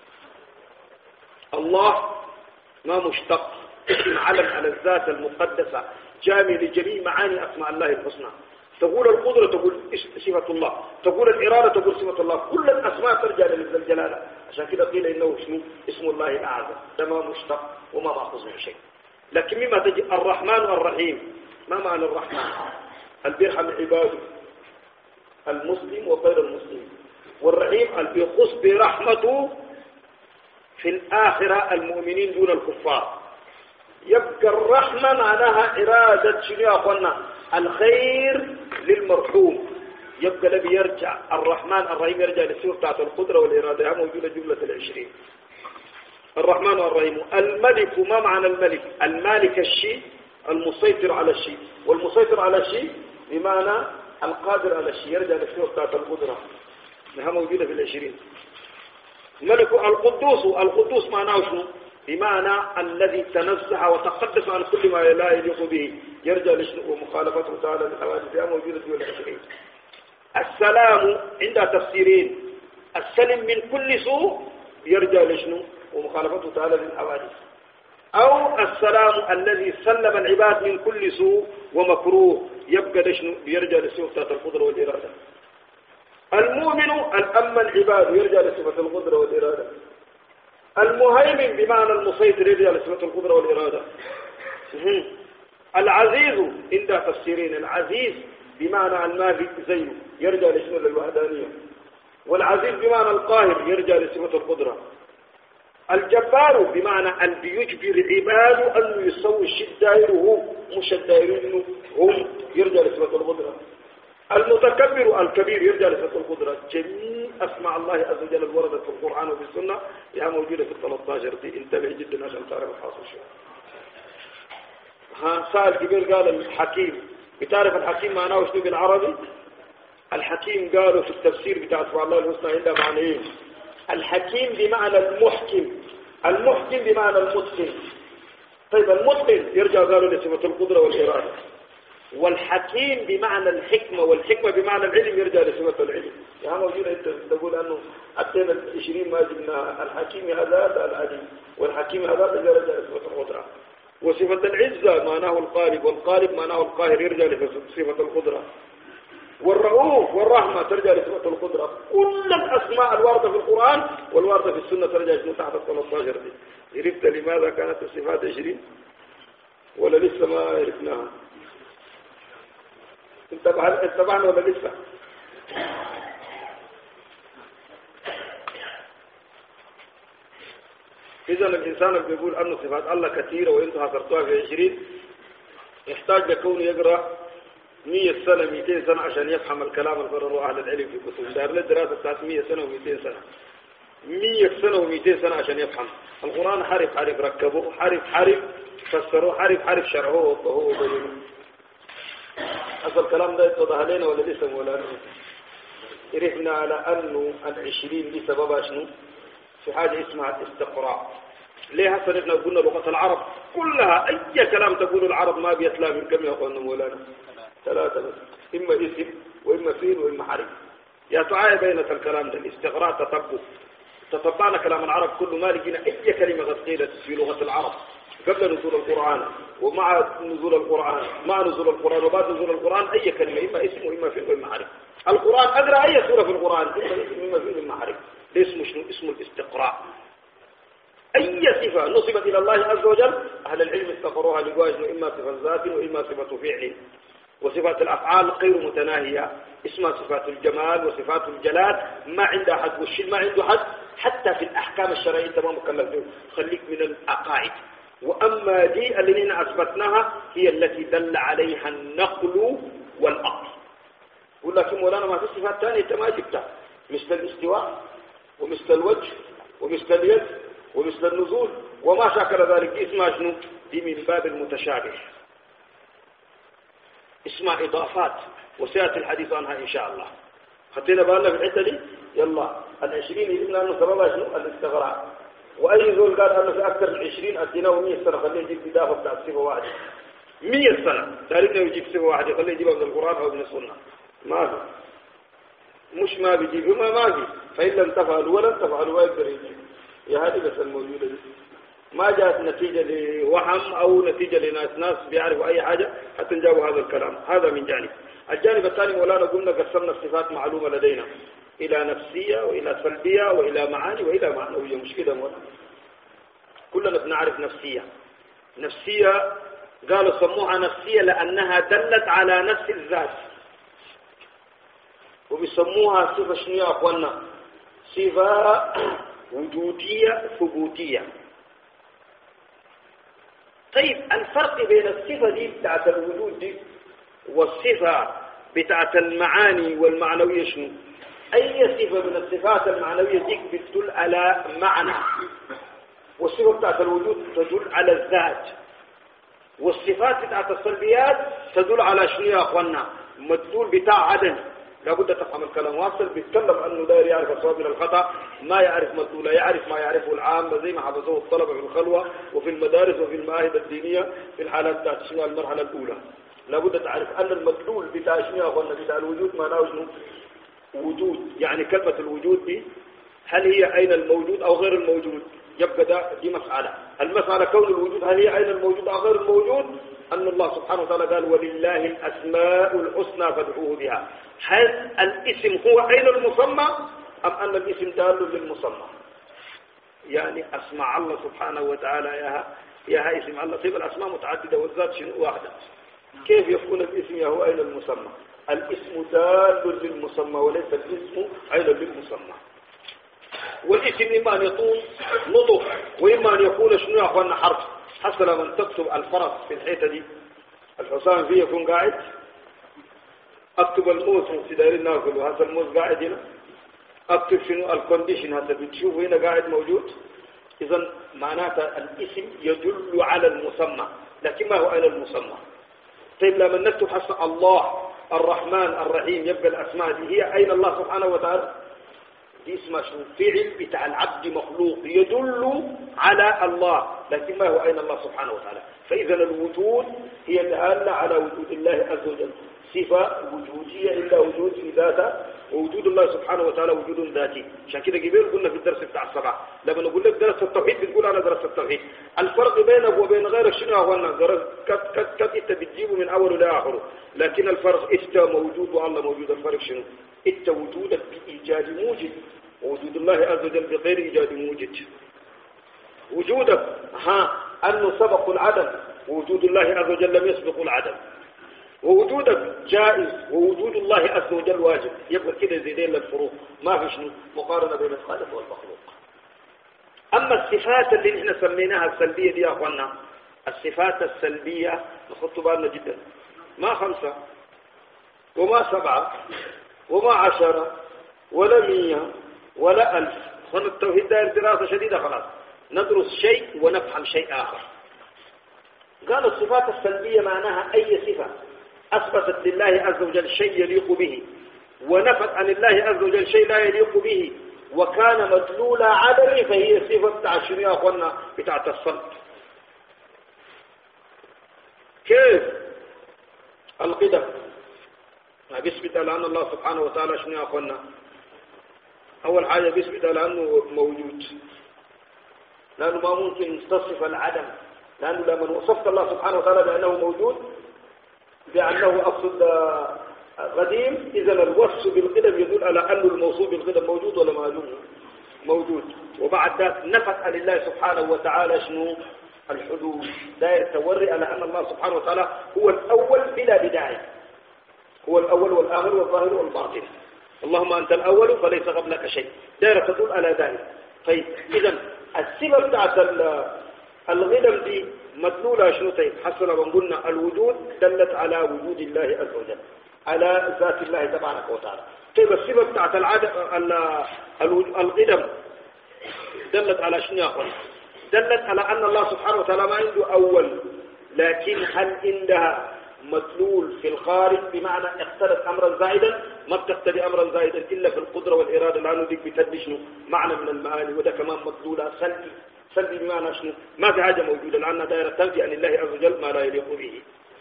Speaker 1: الله ما مشتق، اسم علم على الذات المقدسة جامع لجميع معاني أسماء الله الحسنى. تقول القدرة تقول صفة الله، تقول الإرادة تقول صفة الله، كل الأسماء ترجع لله الجلالة. عشان كده قيل إنه اسمه اسم الله الأعظم، ده ما مشتق وما مأخوذ من شيء. لكن مما تجي الرحمن الرحيم، ما معنى الرحمن؟ اللي بيرحم عباده المسلم وغير المسلم، والرحيم اللي بيخص برحمته في الآخرة المؤمنين دون الكفار. يبقى الرحمة معناها إرادة شنو يا أخوانا الخير للمرحوم، يبقى الذي يرجع الرحمن الرحيم يرجع للصورة بتاعت القدرة والإرادة، موجودة جملة العشرين. الرحمن الرحيم. الملك، ما معنى الملك؟ المالك الشيء، المسيطر على الشيء، والمسيطر على الشيء بمعنى القادر على الشيء، يرجع للصورة بتاعت القدرة، انها موجودة في العشرين. ملك. القدوس، القدوس معناه شنو؟ بمعنى الذي تنزه وتقدس عن كل ما لا يليق به، يرجع لشنو؟ ومخالفته تعالى للحوادث، موجودة في العشرين. السلام عندها تفسيرين، السلم من كل سوء يرجع لشنو؟ ومخالفته تعالى للحوادث، أو السلام الذي سلم العباد من كل سوء ومكروه، يبقى لشنو؟ يرجع لصفة بتاعت القدرة والإرادة. المؤمن الأمن العباد، يرجع لصفة القدرة والإرادة. المهيمن بمعنى المسيطر، يرجع لصفة القدرة والإرادة. العزيز عندها تفسيرين، العزيز بمعنى الماضي زيه، يرجع لشنو؟ للوحدانية. والعزيز بمعنى القاهر، يرجع لصفة القدرة. الجبار بمعنى اللي يجبر عباده أن يسوي الشدائره مش الدائرين هم، يرجع لصفة القدرة. المتكبر الكبير يرجع لصفة القدرة. جميع أسماء الله عز وجل وردت في القرآن وفي السنة، هي موجودة في الثلاث عشر دي، انتبه جدا عشان تعرف الحاصل شو. ها سائل كبير قال الحكيم، بتعرف الحكيم معناه شنو بالعربي؟ الحكيم قالوا في التفسير بتاع اسماء الله الحسنى عندها معنيين. الحكيم بمعنى المحكم، المحكم بمعنى المتقن. طيب المتقن يرجع قالوا لصفة القدرة والإرادة. والحكيم بمعنى الحكمة، والحكمة بمعنى العلم، يرجع لصفة العلم. يعني موجودة انت تقول انه أتينا العشرين ما جبنا الحكيم هذا العليم، والحكيم هذا يرجع لصفة القدرة. وصفة العزة معناه القالب، والقالب معناه القاهر، يرجع لصفة القدرة. والرؤوف والرحمة ترجع لصفة القدرة. كل الأسماء الواردة في القرآن والواردة في السنة ترجع تحت الثلاث عشر دي. عرفت لماذا كانت الصفات عشرين ولا لسه ما عرفناها؟ انتبهنا ولا لسه؟ إذا الإنسان اللي بيقول أن صفات الله كثيرة وإنتوا حصرتوها في عشرين يحتاج لكونه يقرأ مية سنة مئتين سنة عشان يفهم الكلام اللي قرروا أهل العلم في كتب. دار له دراسة بتاعت مية سنة ومئتين سنة، مية سنة ومئتين سنة عشان يفهم القرآن. حرف حرف ركبوه، حرف حرف فسروه، حرف حرف شرحوه وطهوه وبينوه. أصل الكلام ده يتضح علينا ولا لسه مولانا؟ عرفنا على أنه العشرين دي سببها شنو؟ في حاجة اسمها الاستقراء. ليه هسه نحن قلنا لغة العرب كلها أي كلام تقول العرب ما بيتلا من كم يا أخوانا مولانا؟ ثلاثة بس، إما اسم وإما فيل وإما حرف. يا تعاية بينة الكلام ده الاستقراء تطبق. تطبعنا كلام العرب كله، ما لقينا أي كلمة قد قيلت في لغة العرب قبل نزول القرآن ومع نزول القرآن، مع نزول القرآن وبعد نزول القرآن، أي كلمة إما اسم وإما فيل وإما حرف. القرآن أقرأ أي سورة في القرآن إما اسم وإما فيل وإما حرف. ده اسمه شنو؟ اسمه الاستقراء. أي صفة نصبت إلى الله عز وجل أهل العلم استقروها لقوا إما صفة ذات وإما صفة فعل. وصفات الأفعال غير متناهية، اسمها صفات الجمال وصفات الجلال، ما عندها حد، والشيء ما عنده حد. حتى في الأحكام الشرعية أنت ما مكلف به، خليك من العقائد. وأما دي اللي نحن أثبتناها هي التي دل عليها النقل والعقل. يقول لك مولانا ما في صفات ثانية أنت ما جبتها، مثل الاستواء ومثل الوجه ومثل اليد ومثل النزول وما شاكل ذلك. دي اسمها شنو؟ دي من باب المتشابه، اسمها إضافات، وسيأتي الحديث عنها إن شاء الله. خطينا بالنا في الحتة دي. يلا العشرين يجبنا أنه سببها شنو؟ الاستغراء. وأي زول قال أنه في أكثر من عشرين أديناه مية سنة خليه يجيب إضافة بتاع صفة واحدة. مية سنة تاريخنا يجيب صفة واحدة خليه يجيبها من القرآن أو من السنة. ما في، مش ما بيجيب ما ما في. فإن لم تفعلوا ولن تفعلوا ما يقدر يجيب. يا هذه بس الموجودة دي. ما جاءت نتيجة لوهم أو نتيجة لناس ناس بيعرفوا أي حاجة حتى نجاوب هذا الكلام. هذا من جانب. الجانب الثاني مولانا قلنا قسمنا الصفات معلومة لدينا إلى نفسية وإلى سلبية وإلى معاني وإلى معنوية. مش كده مولانا؟ كلنا بنعرف نفسية. نفسية قالوا سموها نفسية لأنها دلت على نفس الذات، وبيسموها صفة شنو يا أخوانا؟ صفة وجودية ثبوتية. طيب الفرق بين الصفة دي بتاعت الوجود دي والصفة بتاعت المعاني والمعنوية شنو؟ أي صفة من الصفات المعنوية ديك بتدل على معنى، والصفة بتاعت الوجود تدل على الذات، والصفات بتاعت السلبيات تدل على شنو يا أخوانا؟ مدلول بتاع عدم. لابد تفهم الكلام واصل، بيتكلم عنه داير يعرف الصواب من الخطأ، ما يعرف مدلوله، يعرف ما يعرفه العام زي ما حفظوه الطلبة في الخلوة وفي المدارس وفي المعاهد الدينية في الحالات بتاعت شنو المرحلة الأولى. لابد تعرف أن المدلول بتاع شنو يا أخوانا؟ بتاع الوجود معناه شنو؟ وجود. يعني كلمة الوجود دي هل هي أين الموجود أو غير الموجود؟ يبقى ده دي مسألة. المسألة كون الوجود هل هي أين الموجود أو غير الموجود؟ أن الله سبحانه وتعالى قال ولله الأسماء الحسنى فادعوه بها. هل الاسم هو أين المسمى أم أن الاسم دال للمسمى؟ يعني أسماء الله سبحانه وتعالى يا يا اسم الله. طيب الأسماء متعددة والذات شنو واحدة، كيف يكون الاسم يا هو أين المسمى؟ الاسم دال للمسمى وليس الاسم أين للمسمى. والاسم إما أن يكون نطق وإما أن يكون شنو يا أخوانا؟ حرف. حتى لما تكتب الفرس في الحيطة دي الحسام فيه يكون قاعد، اكتب الموز في دايرين ناكل وهذا الموز قاعد هنا، اكتب شنو الكونديشن هذا بتشوفه هنا قاعد موجود. اذا معناته الاسم يدل على المسمى، لكن ما هو اين المسمى؟ طيب لما نكتب حسن الله الرحمن الرحيم يبقى الاسماء دي هي اين الله سبحانه وتعالى؟ دي اسمها شنو؟ فعل بتاع العبد مخلوق يدل على الله، لكن ما هو اين الله سبحانه وتعالى. فاذا الوجود هي دالة على وجود الله عز وجل، صفة وجودية إلا وجود في ذاته، ووجود الله سبحانه وتعالى وجود ذاتي. عشان كده قبل قلنا في الدرس بتاع الصباح لما نقول لك درس التوحيد بتقول أنا درس التوحيد. الفرق بينك وبين غيرك شنو هو؟ أن كت كت أنت بتجيبه من أوله لآخره، لكن الفرق أنت موجود والله موجود. الفرق شنو؟ أنت وجودك بإيجاد موجد، ووجود الله عز وجل بغير إيجاد موجد. وجودك ها أنه سبق العدم، ووجود الله عز وجل لم يسبق العدم. ووجودك جائز ووجود الله عز وجل واجب. يبقى كده زيدين للفروق، ما في شنو مقارنة بين الخالق والمخلوق. أما الصفات اللي احنا سميناها السلبية دي يا أخوانا، الصفات السلبية نخط بالنا جدا، ما خمسة وما سبعة وما عشرة ولا مية ولا ألف. خلنا التوحيد دائر دراسة شديدة، خلاص ندرس شيء ونفهم شيء آخر. قالوا الصفات السلبية معناها أي صفة أثبتت لله عز وجل شيء يليق به، ونفت عن الله عز وجل شيء لا يليق به، وكان مدلول عدمه، فهي صفة بتاع شنو يا أخوانا؟ بتاعت الصلب. كيف؟ القدم بيثبت على أن الله سبحانه وتعالى شنو يا أخوانا؟ أول حاجة بيثبت على أنه موجود، لأنه ما ممكن نستصف العدم، لأنه لما وصفت الله سبحانه وتعالى بأنه موجود بأنه أقصد قديم، إذا الوصف بالقدم يدل على أن الموصوف بالقدم موجود ولا معلوم؟ موجود. وبعد ذلك نفت عن الله سبحانه وتعالى شنو؟ الحدوث. دائر توري على أن الله سبحانه وتعالى هو الأول بلا بداية، هو الأول والآخر والظاهر والباطن. اللهم أنت الأول فليس قبلك شيء، دائر تدل على ذلك. طيب إذا الصفة بتاعت الغدم دي مدلولة شنو؟ طيب حسنا قلنا الوجود دلت على وجود الله عز وجل، على ذات الله تبارك وتعالى. طيب الصفة بتاعت الغدم دلت على شنو يا أخوان؟ دلت على أن الله سبحانه وتعالى ما عنده أول، لكن هل عندها مدلول في الخارج بمعنى اقتضت أمرا زائدا؟ ما بتقتضي أمرا زائدا إلا في القدرة والإرادة، لأنه ديك بتدي شنو؟ معنى من المعاني، وده كمان مدلولة سلبي. سلبي بمعنى شنو؟ ما في حاجة موجودة، لأنها دائرة تنفي عن الله عز وجل ما لا يليق به.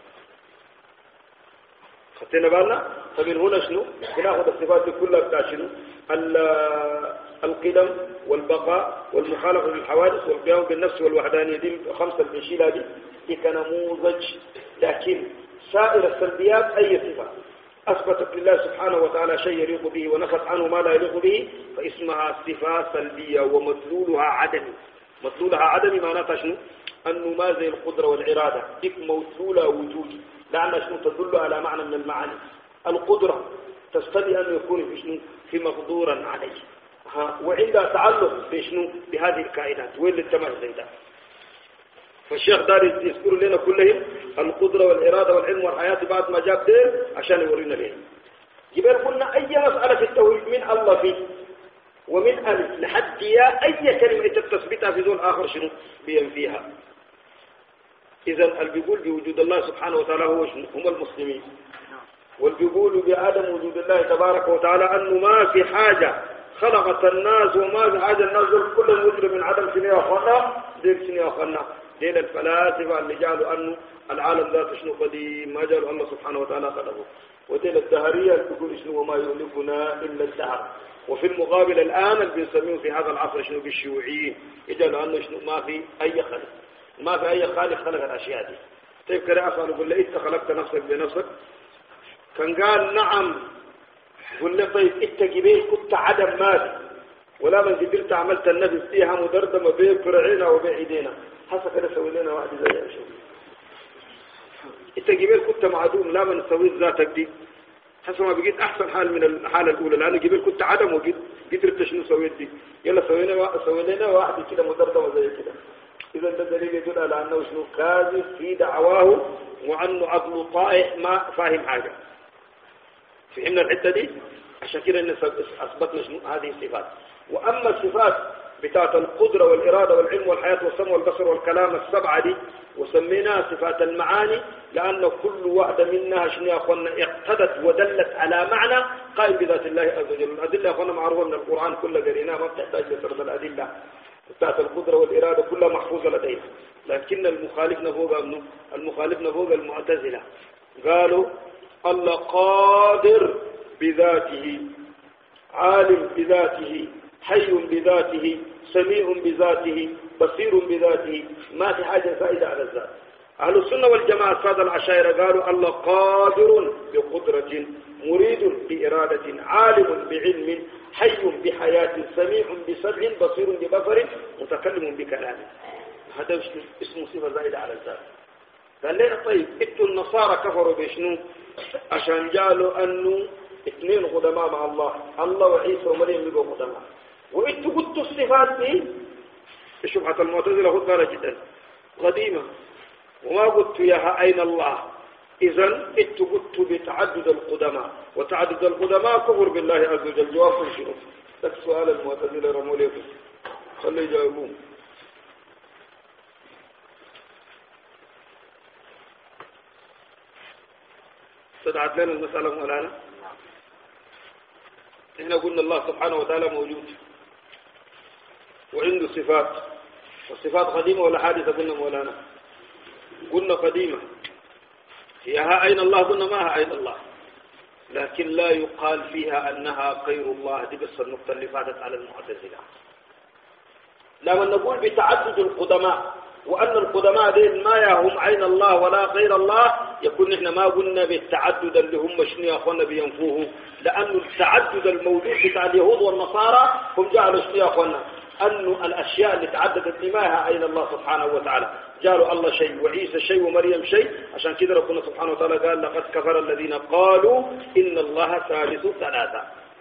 Speaker 1: خدتنا بالنا؟ فمن هنا شنو؟ بناخذ الصفات كلها بتاع شنو؟ القدم والبقاء والمخالفة للحوادث والقيام بالنفس والوحدانية، دي خمسة البنشيلة دي دي كنموذج. لكن سائر السلبيات أي صفة أثبتت لله سبحانه وتعالى شيء يليق به ونفت عنه ما لا يليق به فاسمها صفة سلبية، ومدلولها عدمي. مدلولها عدمي معناتها شنو؟ أنه ما زي القدرة والإرادة ديك مدلولة وجودي، لأنها شنو؟ تدل على معنى من المعاني. القدرة تستدعي أن يكون في شنو؟ في مقدورا عليه، ها، وعندها تعلق بشنو؟ بهذه الكائنات. وين التمام زي ده؟ فالشيخ دار يذكر لنا كلهم القدرة والإرادة والعلم والحياة بعد ما جاب دير عشان يورينا لهم. يبقى قلنا أي مسألة في التوحيد من الله فيه ومن ألف لحد يا أي كلمة تثبتها في ذول آخر شنو بينفيها. إذا اللي بيقول بوجود الله سبحانه وتعالى هو شنو؟ هم المسلمين. واللي بيقولوا بعدم وجود الله تبارك وتعالى أنه ما في حاجة خلقت الناس وما في حاجة الناس كلهم وجدوا من عدم شنو يا أخوانا ديك شنو يا أخوانا ديل الفلاسفة اللي جعلوا أنه العالم ذات شنو قديم ما جعلوا الله سبحانه وتعالى خلقه. وديل الدهرية اللي تقول شنو وما يهلكنا إلا الدهر. وفي المقابل الآن اللي بيسميه في هذا العصر شنو بالشيوعيين يجعلوا أنه شنو ما في أي خالق ما في أي خالق خلق الأشياء دي. طيب كده أسأل يقول لي أنت خلقت نفسك بنفسك؟ كان قال نعم. يقول لي طيب أنت جبيل كنت عدم مادي ولا من جبلت عملت النفس فيها مدردمة بين فرعينا وبين ايدينا حسا كده سوي لنا واحد زي شو انت جبال كنت معدوم لا من سويت ذاتك دي حسا ما بقيت احسن حال من الحالة الاولى لانه جبال كنت عدم وجيت قدرت شنو سويت دي يلا سوينا سوي لنا واحد كده مدردمة زي كده. اذا ده دليل يدل على انه شنو كاذب في دعواه وانه عقله طائح ما فاهم حاجة. فهمنا الحتة دي عشان كده ان اثبتنا شنو هذه الصفات. وأما الصفات بتاعت القدرة والإرادة والعلم والحياة والسمع والبصر والكلام السبعة دي وسميناها صفات المعاني لأن كل واحدة منها شنو يا أخوانا اقتدت ودلت على معنى قائم بذات الله عز وجل. الأدلة يا أخوانا معروفة من القرآن كلها قريناها ما بتحتاج لسرد الأدلة بتاعت القدرة والإرادة كلها محفوظة لدينا. لكن المخالفنا فوق المخالفنا فوق المعتزلة قالوا الله قادر بذاته عالم بذاته حي بذاته سميع بذاته بصير بذاته ما في حاجة زائدة على الذات. أهل السنة والجماعة السادة العشائر قالوا الله قادر بقدرة مريد بإرادة عالم بعلم حي بحياة سميع بسمع بصير ببصر متكلم بكلام. هذا اسمه صفة زائدة على الذات. قال لنا طيب انتوا النصارى كفروا بشنو عشان قالوا أنه اثنين قدماء مع الله الله وعيسى ومريم يبقوا قدماء وانتوا قلتوا الصفات دي شبهة المعتزلة خطيرة جدا قديمة وما قلت ياها أين الله. إذن انتوا قلتوا بتعدد القدماء وتعدد القدماء كفر بالله عز وجل. جوابكم شنو؟ لك سؤال المعتزلة رموا لكم خلي يجاوبون. استدعت لنا المسألة مولانا. احنا قلنا الله سبحانه وتعالى موجود وعنده صفات والصفات قديمة ولا حادثة قلنا مولانا؟ قلنا قديمة هي ها أين الله قلنا ما ها أين الله لكن لا يقال فيها أنها غير الله. دي بس النقطة اللي فاتت على المعتزلة. لما نقول بتعدد القدماء وأن القدماء دين ما هم عين الله ولا غير الله يكون إحنا ما قلنا بالتعدد اللي هم شنو يا أخوانا بينفوه لأن التعدد الموجود بتاع اليهود والنصارى هم جعلوا شنو يا أخوانا أنه الأشياء اللي تعددت لماها أين الله سبحانه وتعالى. قالوا الله شيء وعيسى شيء ومريم شيء عشان كده ربنا سبحانه وتعالى قال لقد كفر الذين قالوا إن الله ثالث ثلاثة.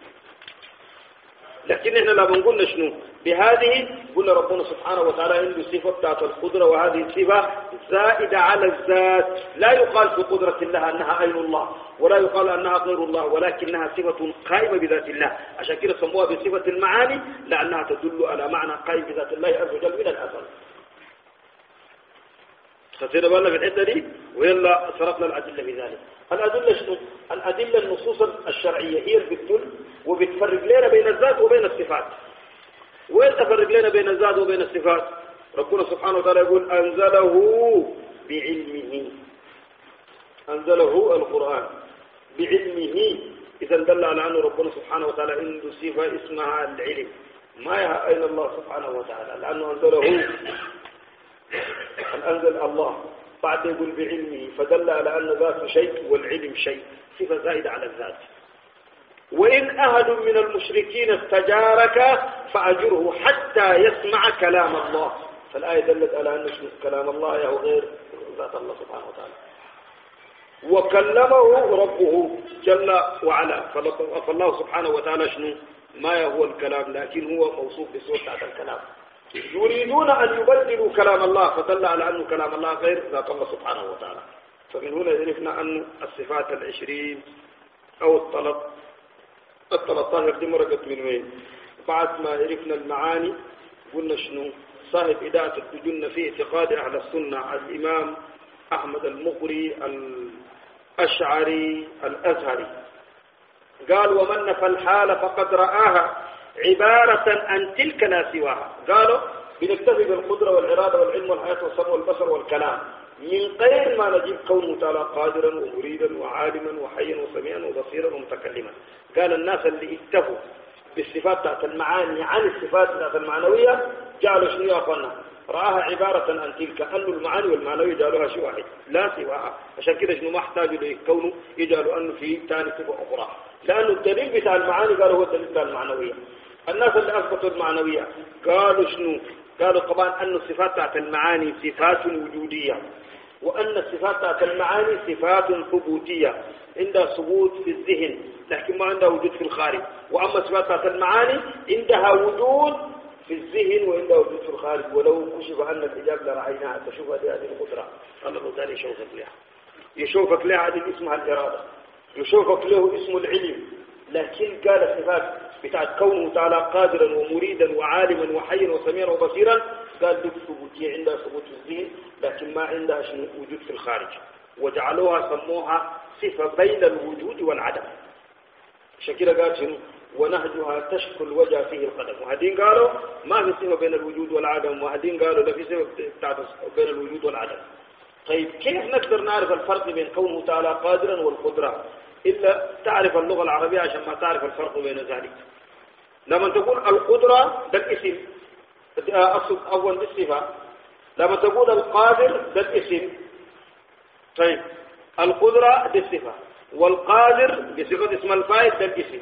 Speaker 1: لكن احنا لما قلنا شنو بهذه قلنا ربنا سبحانه وتعالى عنده صفة بتاعت القدرة وهذه الصفة زائدة على الذات. لا يقال في قدرة الله أنها عين الله ولا يقال أنها غير الله ولكنها صفة قائمة بذات الله. عشان كده سموها بصفة المعاني لأنها تدل على معنى قائم بذات الله عز وجل من الأزل. خسينا بالنا في الحتة دي ويلا صرفنا الأدلة بذلك. الأدلة شنو؟ الأدلة النصوص الشرعية هي اللي بتدل وبتفرق لنا بين الذات وبين الصفات. وين تفرق لنا بين الذات وبين الصفات؟ ربنا سبحانه وتعالى يقول أنزله بعلمه. أنزله القرآن بعلمه. إذا دل على أن ربنا سبحانه وتعالى عنده صفة اسمها العلم. ما يها أين الله سبحانه وتعالى لأنه أنزله أنزل الله بعد يقول بعلمه فدل على أن ذات شيء والعلم شيء صفة زائدة على الذات. وإن أحد من المشركين استجارك فأجره حتى يسمع كلام الله. فالآية دلت على أن كلام الله هو غير ذات الله سبحانه وتعالى. وكلمه ربه جل وعلا. فالله سبحانه وتعالى شنو ما هو الكلام لكن هو موصوف بصورة الكلام. يريدون أن يبدلوا كلام الله، فدل على أن كلام الله غير ذات الله سبحانه وتعالى. فمن هنا عرفنا أن الصفات العشرين أو الثلاث الثلاثة دي مرقت من وين؟ بعد ما عرفنا المعاني قلنا شنو؟ صاحب إداءة الدجن في اعتقاد أهل السنة الإمام أحمد المقري الأشعري الأزهري قال: ومن نفى الحال فقد رآها عبارة عن تلك لا سواها. قالوا بنكتفي بالقدرة والإرادة والعلم والحياة والسمع والبصر والكلام من غير ما نجيب كونه تعالى قادرا ومريدا وعالما وحيا وسميعا وبصيرا ومتكلما. قال الناس اللي اكتفوا بالصفات بتاعت المعاني عن الصفات بتاعت المعنوية جعلوا شنو يا اخوانا؟ رآها عبارة عن تلك، أنه المعاني والمعنوية جعلوها شيء واحد لا سواها. عشان كده شنو ما احتاجوا لكونه يجعلوا أنه في ثاني صفة أخرى، لأنه الدليل بتاع المعاني قالوا هو الدليل بتاع المعنوية. الناس اللي أثبتوا المعنوية قالوا شنو؟ قالوا طبعا أن الصفات بتاعت المعاني صفات وجودية، وأن الصفات بتاعت المعاني صفات ثبوتية، عندها ثبوت في الذهن لكن ما عندها وجود في الخارج. وأما الصفات بتاعت المعاني عندها وجود في الذهن وعندها وجود في الخارج. ولو كشف عنا الحجاب لرأيناها. تشوف هذه القدرة الله تعالى يشوفك لها، يشوفك لها هذه اسمها الإرادة، يشوفك له اسم العلم. لكن قال الصفات بتاعت كونه تعالى قادرا ومريدا وعالما وحيا وسميعا وبصيرا قال لك ثبوتية، عندها ثبوت في الذهن لكن ما عندها شنو وجود في الخارج، وجعلوها سموها صفة بين الوجود والعدم. شكرا قال شنو؟ ونهجها تشكل وجه فيه القدم. وهذين قالوا ما في صفة بين الوجود والعدم، وهذين قالوا لا في صفة بين الوجود والعدم. طيب كيف نقدر نعرف الفرق بين كونه تعالى قادرا والقدرة إلا تعرف اللغة العربية عشان ما تعرف الفرق بين ذلك. لما تقول القدرة ده الاسم أقصد أول بالصفة، لما تقول القادر ده الاسم. طيب القدرة ده الصفة، والقادر بصيغة اسم الفاعل ده الاسم.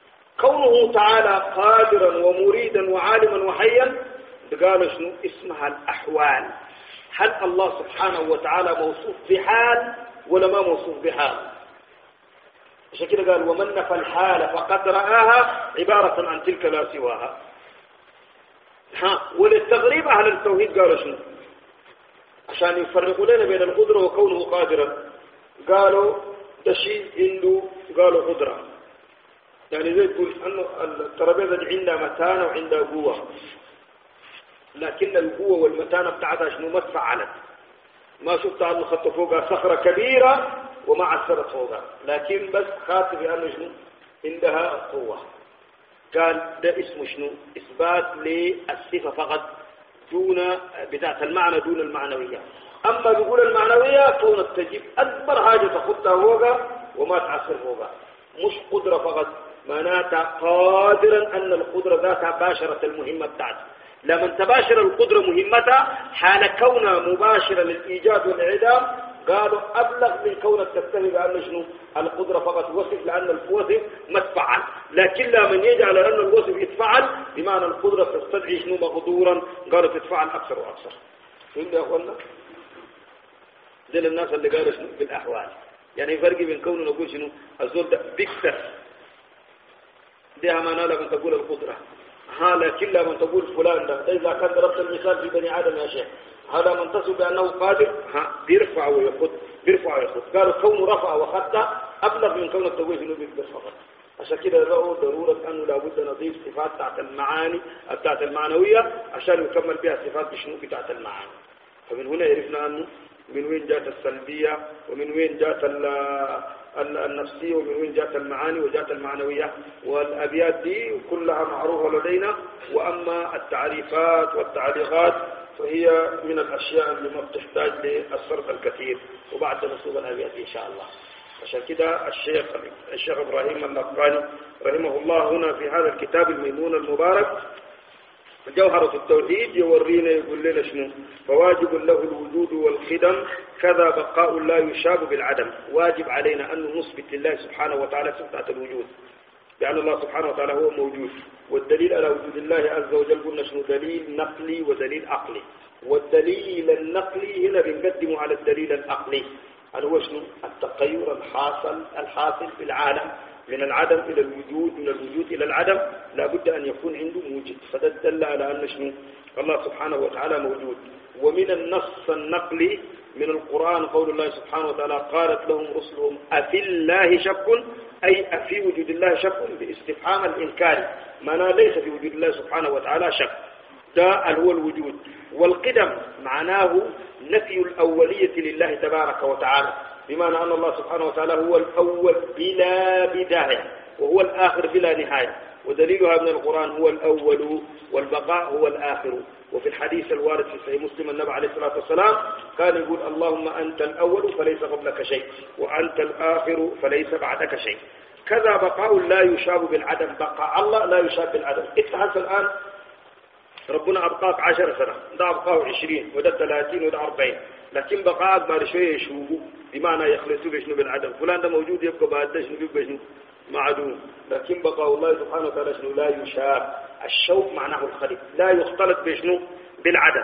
Speaker 1: كونه تعالى قادرا ومريدا وعالما وحيا قالوا شنو؟ اسمها الأحوال. هل الله سبحانه وتعالى موصوف بحال ولا ما موصوف بحال؟ عشان كده قال: ومن نفى الحال فقد رآها عبارة عن تلك لا سواها. ها وللتغريب أهل التوحيد قالوا شنو؟ عشان يفرقوا لنا بين القدرة وكونه قادرا قالوا ده شيء عنده، قالوا قدرة، يعني زي تقول أنه الترابيزة عندها متانة وعندها قوة، لكن القوة والمتانة بتاعتها شنو؟ ما تفعلت. ما شفت أنه خط فوقها صخرة كبيرة وما عثرت فوقها، لكن بس خاطب بأنه شنو؟ عندها قوة. قال ده اسمه شنو؟ إثبات للصفة فقط دون بتاعت المعنى دون المعنوية. أما بيقول المعنوية كونك تجيب أكبر حاجة تخطها فوقها وما تعثر فوقها، مش قدرة فقط، معناتها قادرا أن القدرة ذاتها باشرة المهمة بتاعتها. لما تباشر القدرة مهمتها حال كونها مباشرة للإيجاد والإعدام قالوا أبلغ من كونك تكتفي بأن شنو؟ القدرة فقط وصف، لأن الوصف ما تفعل. لكن لا من يجعل أن الوصف يتفعل بمعنى القدرة تستدعي شنو؟ مقدورا قالوا تتفعل أكثر وأكثر. فهمت يا أخوانا؟ زي الناس اللي قالوا شنو؟ بالأحوال. يعني فرق بين كونه نقول شنو؟ الزول ده بيكتر ديها معناه لما تقول القدرة. ها لكن لما تقول فلان ده إذا كان ضربت المثال في بني آدم يا شيخ، هذا منتصب بأنه قادر ها بيرفع ويخد بيرفع ويخد. قالوا كونه رفع وخد أبلغ من كونه تقول شنو؟ بيقدر فقط. عشان كده رأوا ضرورة أنه لابد نضيف صفات بتاعت المعاني بتاعت المعنوية عشان يكمل بها صفات بشنو؟ بتاعت المعاني. فمن هنا عرفنا أنه من وين جاءت السلبية ومن وين جاءت النفسية ومن وين جاءت المعاني وجاءت المعنوية. والأبيات دي كلها معروفة لدينا. وأما التعريفات والتعليقات فهي من الأشياء اللي ما بتحتاج للصرف الكثير وبعد نصوب الأبيات إن شاء الله. عشان كده الشيخ الشيخ إبراهيم اللقاني رحمه الله هنا في هذا الكتاب الميمون المبارك جوهرة التوحيد يورينا يقول لنا شنو؟ فواجب له الوجود والخدم كذا بقاء لا يشاب بالعدم. واجب علينا أن نثبت لله سبحانه وتعالى صفة الوجود، لأن الله سبحانه وتعالى هو موجود. والدليل على وجود الله عز وجل قلنا شنو؟ دليل نقلي ودليل عقلي. والدليل النقلي هنا بنقدمه على الدليل العقلي اللي هو شنو؟ التغير الحاصل الحاصل في العالم. من العدم إلى الوجود، من الوجود إلى العدم، لا بد أن يكون عنده موجد. فده دل على أن شنو الله سبحانه وتعالى موجود. ومن النص النقلي من القرآن قول الله سبحانه وتعالى قالت لهم رسلهم أفي الله شك، أي أفي وجود الله شك، باستفهام الإنكار، معناه ليس في وجود الله سبحانه وتعالى شك. ده هو الوجود. والقدم معناه نفي الأولية لله تبارك وتعالى، بمعنى أن الله سبحانه وتعالى هو الأول بلا بداية وهو الآخر بلا نهاية. ودليلها من القرآن هو الأول والبقاء هو الآخر. وفي الحديث الوارد في صحيح مسلم النبي عليه الصلاة والسلام كان يقول اللهم أنت الأول فليس قبلك شيء، وأنت الآخر فليس بعدك شيء. كذا بقاء لا يشاب بالعدم، بقاء الله لا يشاب بالعدم. اتحس الآن ربنا أبقاك عشر سنة، ده أبقاه عشرين، وده ثلاثين، وده أربعين، لكن بقاءك بعد شوية يشوبه، بمعنى يخلصوا بشنو بالعدم. فلان ده موجود يبقى بعد ده شنو بيبقى شنو معدوم. لكن بقاء الله سبحانه وتعالى شنو لا يشاب. الشوب معناه الخلق، لا يختلط بشنو بالعدم.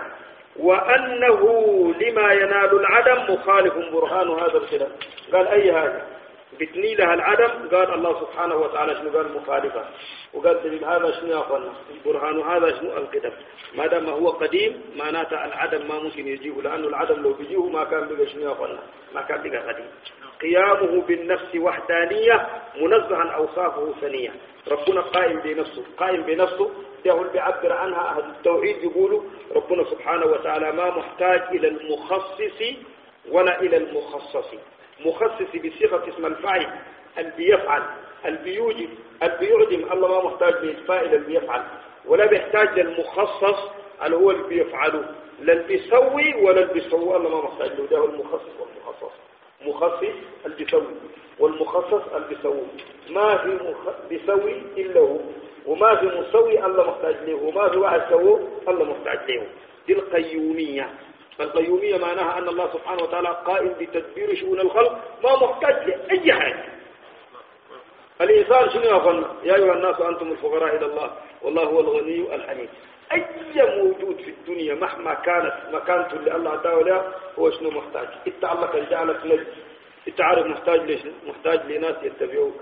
Speaker 1: وأنه لما ينال العدم مخالف برهان هذا الكلام. قال أي هذا بتني لها العدم؟ قال الله سبحانه وتعالى شنو قال مخالفة. وقال دليل هذا شنو يا أخوانا؟ برهان هذا شنو القدم. ما دام هو قديم معناته العدم ما ممكن يجيه، لأنه العدم لو بيجيه ما كان بقى شنو يا أخوانا؟ ما كان بقى قديم. قيامه بالنفس وحدانية منزها أوصافه ثانية. ربنا قائم بنفسه، قائم بنفسه ده اللي بيعبر عنها أهل التوحيد، يقولوا ربنا سبحانه وتعالى ما محتاج إلى المخصص ولا إلى المخصص. مخصص بصيغة اسم الفاعل اللي بيفعل، اللي بيوجد، اللي بيعدم. الله ما محتاج للفاعل اللي بيفعل، ولا بيحتاج للمخصص اللي هو اللي بيفعله، لا اللي بيسوي ولا اللي بيسوي. الله ما محتاج له، ده هو المخصص والمخصص. مخصص اللي بيسوي والمخصص اللي بيسوي. ما في بيسوي إلا هو، وما في مسوي الله محتاج له، وما في واحد سووه الله محتاج له. دي القيومية. القيومية معناها أن الله سبحانه وتعالى قائم بتدبير شؤون الخلق، ما محتاج لأي حاجة. الإنسان شنو يقول؟ يا أيها الناس أنتم الفقراء إلى الله والله هو الغني الحميد. أي موجود في الدنيا مهما كانت مكانته اللي الله أعطاه لها هو شنو محتاج. إنت الله كان جعلك نجم، إنت عارف محتاج ليش؟ محتاج لناس يتبعوك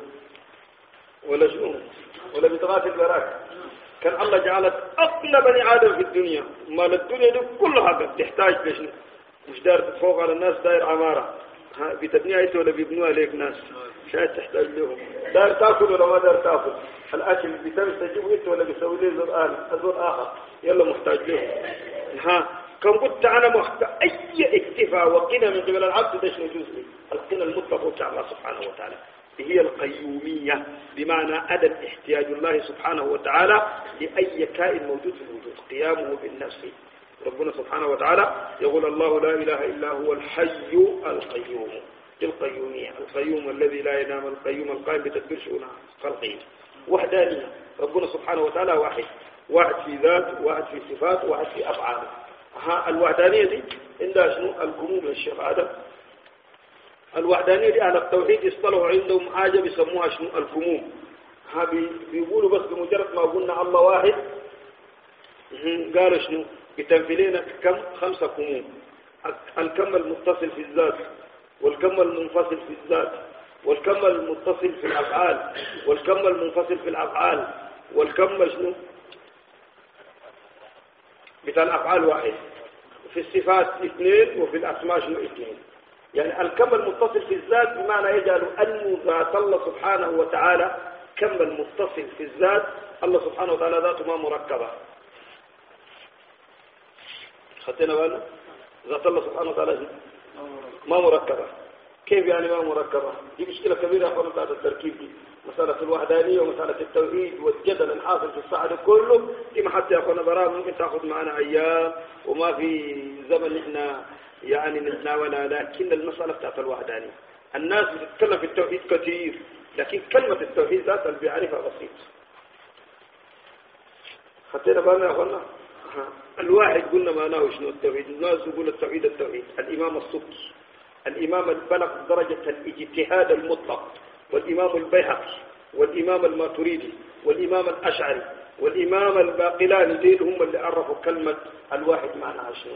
Speaker 1: ولا شنو؟ ولا بتغافل براك. كان الله جعلك أغنى بني آدم في الدنيا، ما الدنيا دي كلها تحتاج ليش؟ مش داير تتفوق على الناس، داير عمارة بتبنيها انت ولا بيبنوها ليك ناس شايف تحتاج لهم. داير تاكل ولا ما داير تاكل؟ الاكل بتستجيبه انت ولا بيسوي لي زر آل زر اخر يلا محتاج لهم. ها كم قلت انا محتاج اي اكتفاء وقنا من قبل العبد ده شنو جزء القنا المطلق بتاع الله سبحانه وتعالى. هي القيومية، بمعنى عدم احتياج الله سبحانه وتعالى لأي كائن موجود في الوجود، قيامه بالنفس. ربنا سبحانه وتعالى يقول الله لا إله إلا هو الحي القيوم. القيومية، القيوم الذي لا ينام، القيوم القائم بتدبير شؤون خلقه. وحدانية، ربنا سبحانه وتعالى واحد، واحد في ذات، واحد في صفات، واحد في أفعال. ها الوحدانية دي عندها شنو؟ الكموم. الشيخ آدم الوحدانية دي أهل التوحيد اصطلحوا عندهم حاجة بيسموها شنو؟ الكموم. ها بيقولوا بس بمجرد ما قلنا الله واحد قالوا شنو؟ بتنفيلين كم؟ خمسة كموم. الكم المتصل في الذات، والكم المنفصل في الذات، والكم المتصل في الأفعال، والكم المنفصل في الأفعال، والكم شنو؟ بتاع الأفعال واحد، في الصفات اثنين، وفي الأسماء شنو؟ اثنين. يعني الكم المتصل في الذات بمعنى يجعل أن ذات الله سبحانه وتعالى كم المتصل في الذات. الله سبحانه وتعالى ذاته ما مركبة. خدتنا بالنا؟ ذات الله سبحانه وتعالى ما مركبة. كيف يعني ما مركبة؟ دي مشكلة كبيرة أخوان بتاعت التركيب دي. مسألة الوحدانية ومسألة التوحيد والجدل الحاصل في الصعد كله دي ما حتى يا أخوان براه ممكن تأخذ معنا أيام وما في زمن إحنا يعني نتناولها. لكن المسألة بتاعت الوحدانية الناس بتتكلم في التوحيد كثير، لكن كلمة التوحيد ذات اللي بيعرفها بسيط. خدتنا بالنا يا أخوانا؟ الواحد قلنا معناه شنو التوحيد. الناس يقول التوحيد التوحيد. الإمام السبكي، الإمام البلغ درجة الاجتهاد المطلق، والإمام البيهقي، والإمام الماتريدي، والإمام الأشعري، والإمام الباقلاني، ديل هم اللي عرفوا كلمة الواحد معناها شنو.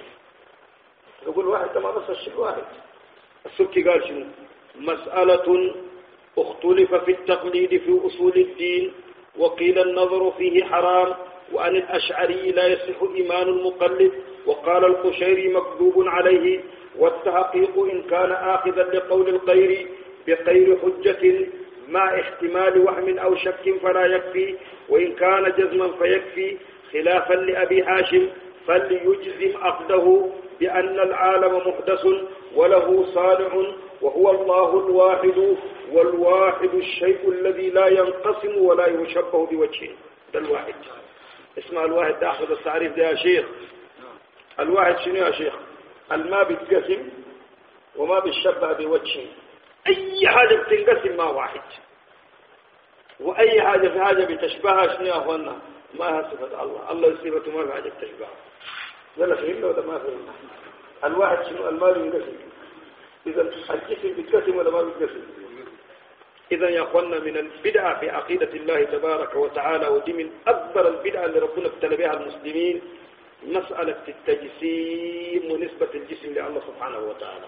Speaker 1: يقول واحد تمام بس الشيء واحد. السبكي قال شنو؟ مسألة اختلف في التقليد في أصول الدين، وقيل النظر فيه حرام، وعن الأشعري لا يصح إيمان المقلد، وقال القشيري مكذوب عليه، والتحقيق إن كان آخذا لقول الغير بغير حجة مع احتمال وهم أو شك فلا يكفي، وإن كان جزما فيكفي، خلافا لأبي هاشم فليجزم أخذه بأن العالم محدث وله صانع وهو الله الواحد، والواحد الشيء الذي لا ينقسم ولا يشبه بوجهه. ده الواحد. اسمع الواحد، تأخذ التعريف ده يا شيخ. الواحد شنو يا شيخ؟ الما بيتقسم وما بيشبه بوجهه. أي حاجة بتنقسم ما واحد، وأي حاجة في حاجة بتشبهها شنو يا أخوانا؟ ما هي صفة الله. الله صفته ما في حاجة بتشبهها. ولا فهمنا ولا ما فهمنا؟ الواحد شنو؟ المال بينقسم. إذا الجسم بيتقسم ولا ما بيتقسم؟ إذا يا أخوانا من البدعة في عقيدة الله تبارك وتعالى، ودي من أكبر البدعة اللي ربنا ابتلى بها المسلمين، مسألة التجسيم ونسبة الجسم لله سبحانه وتعالى.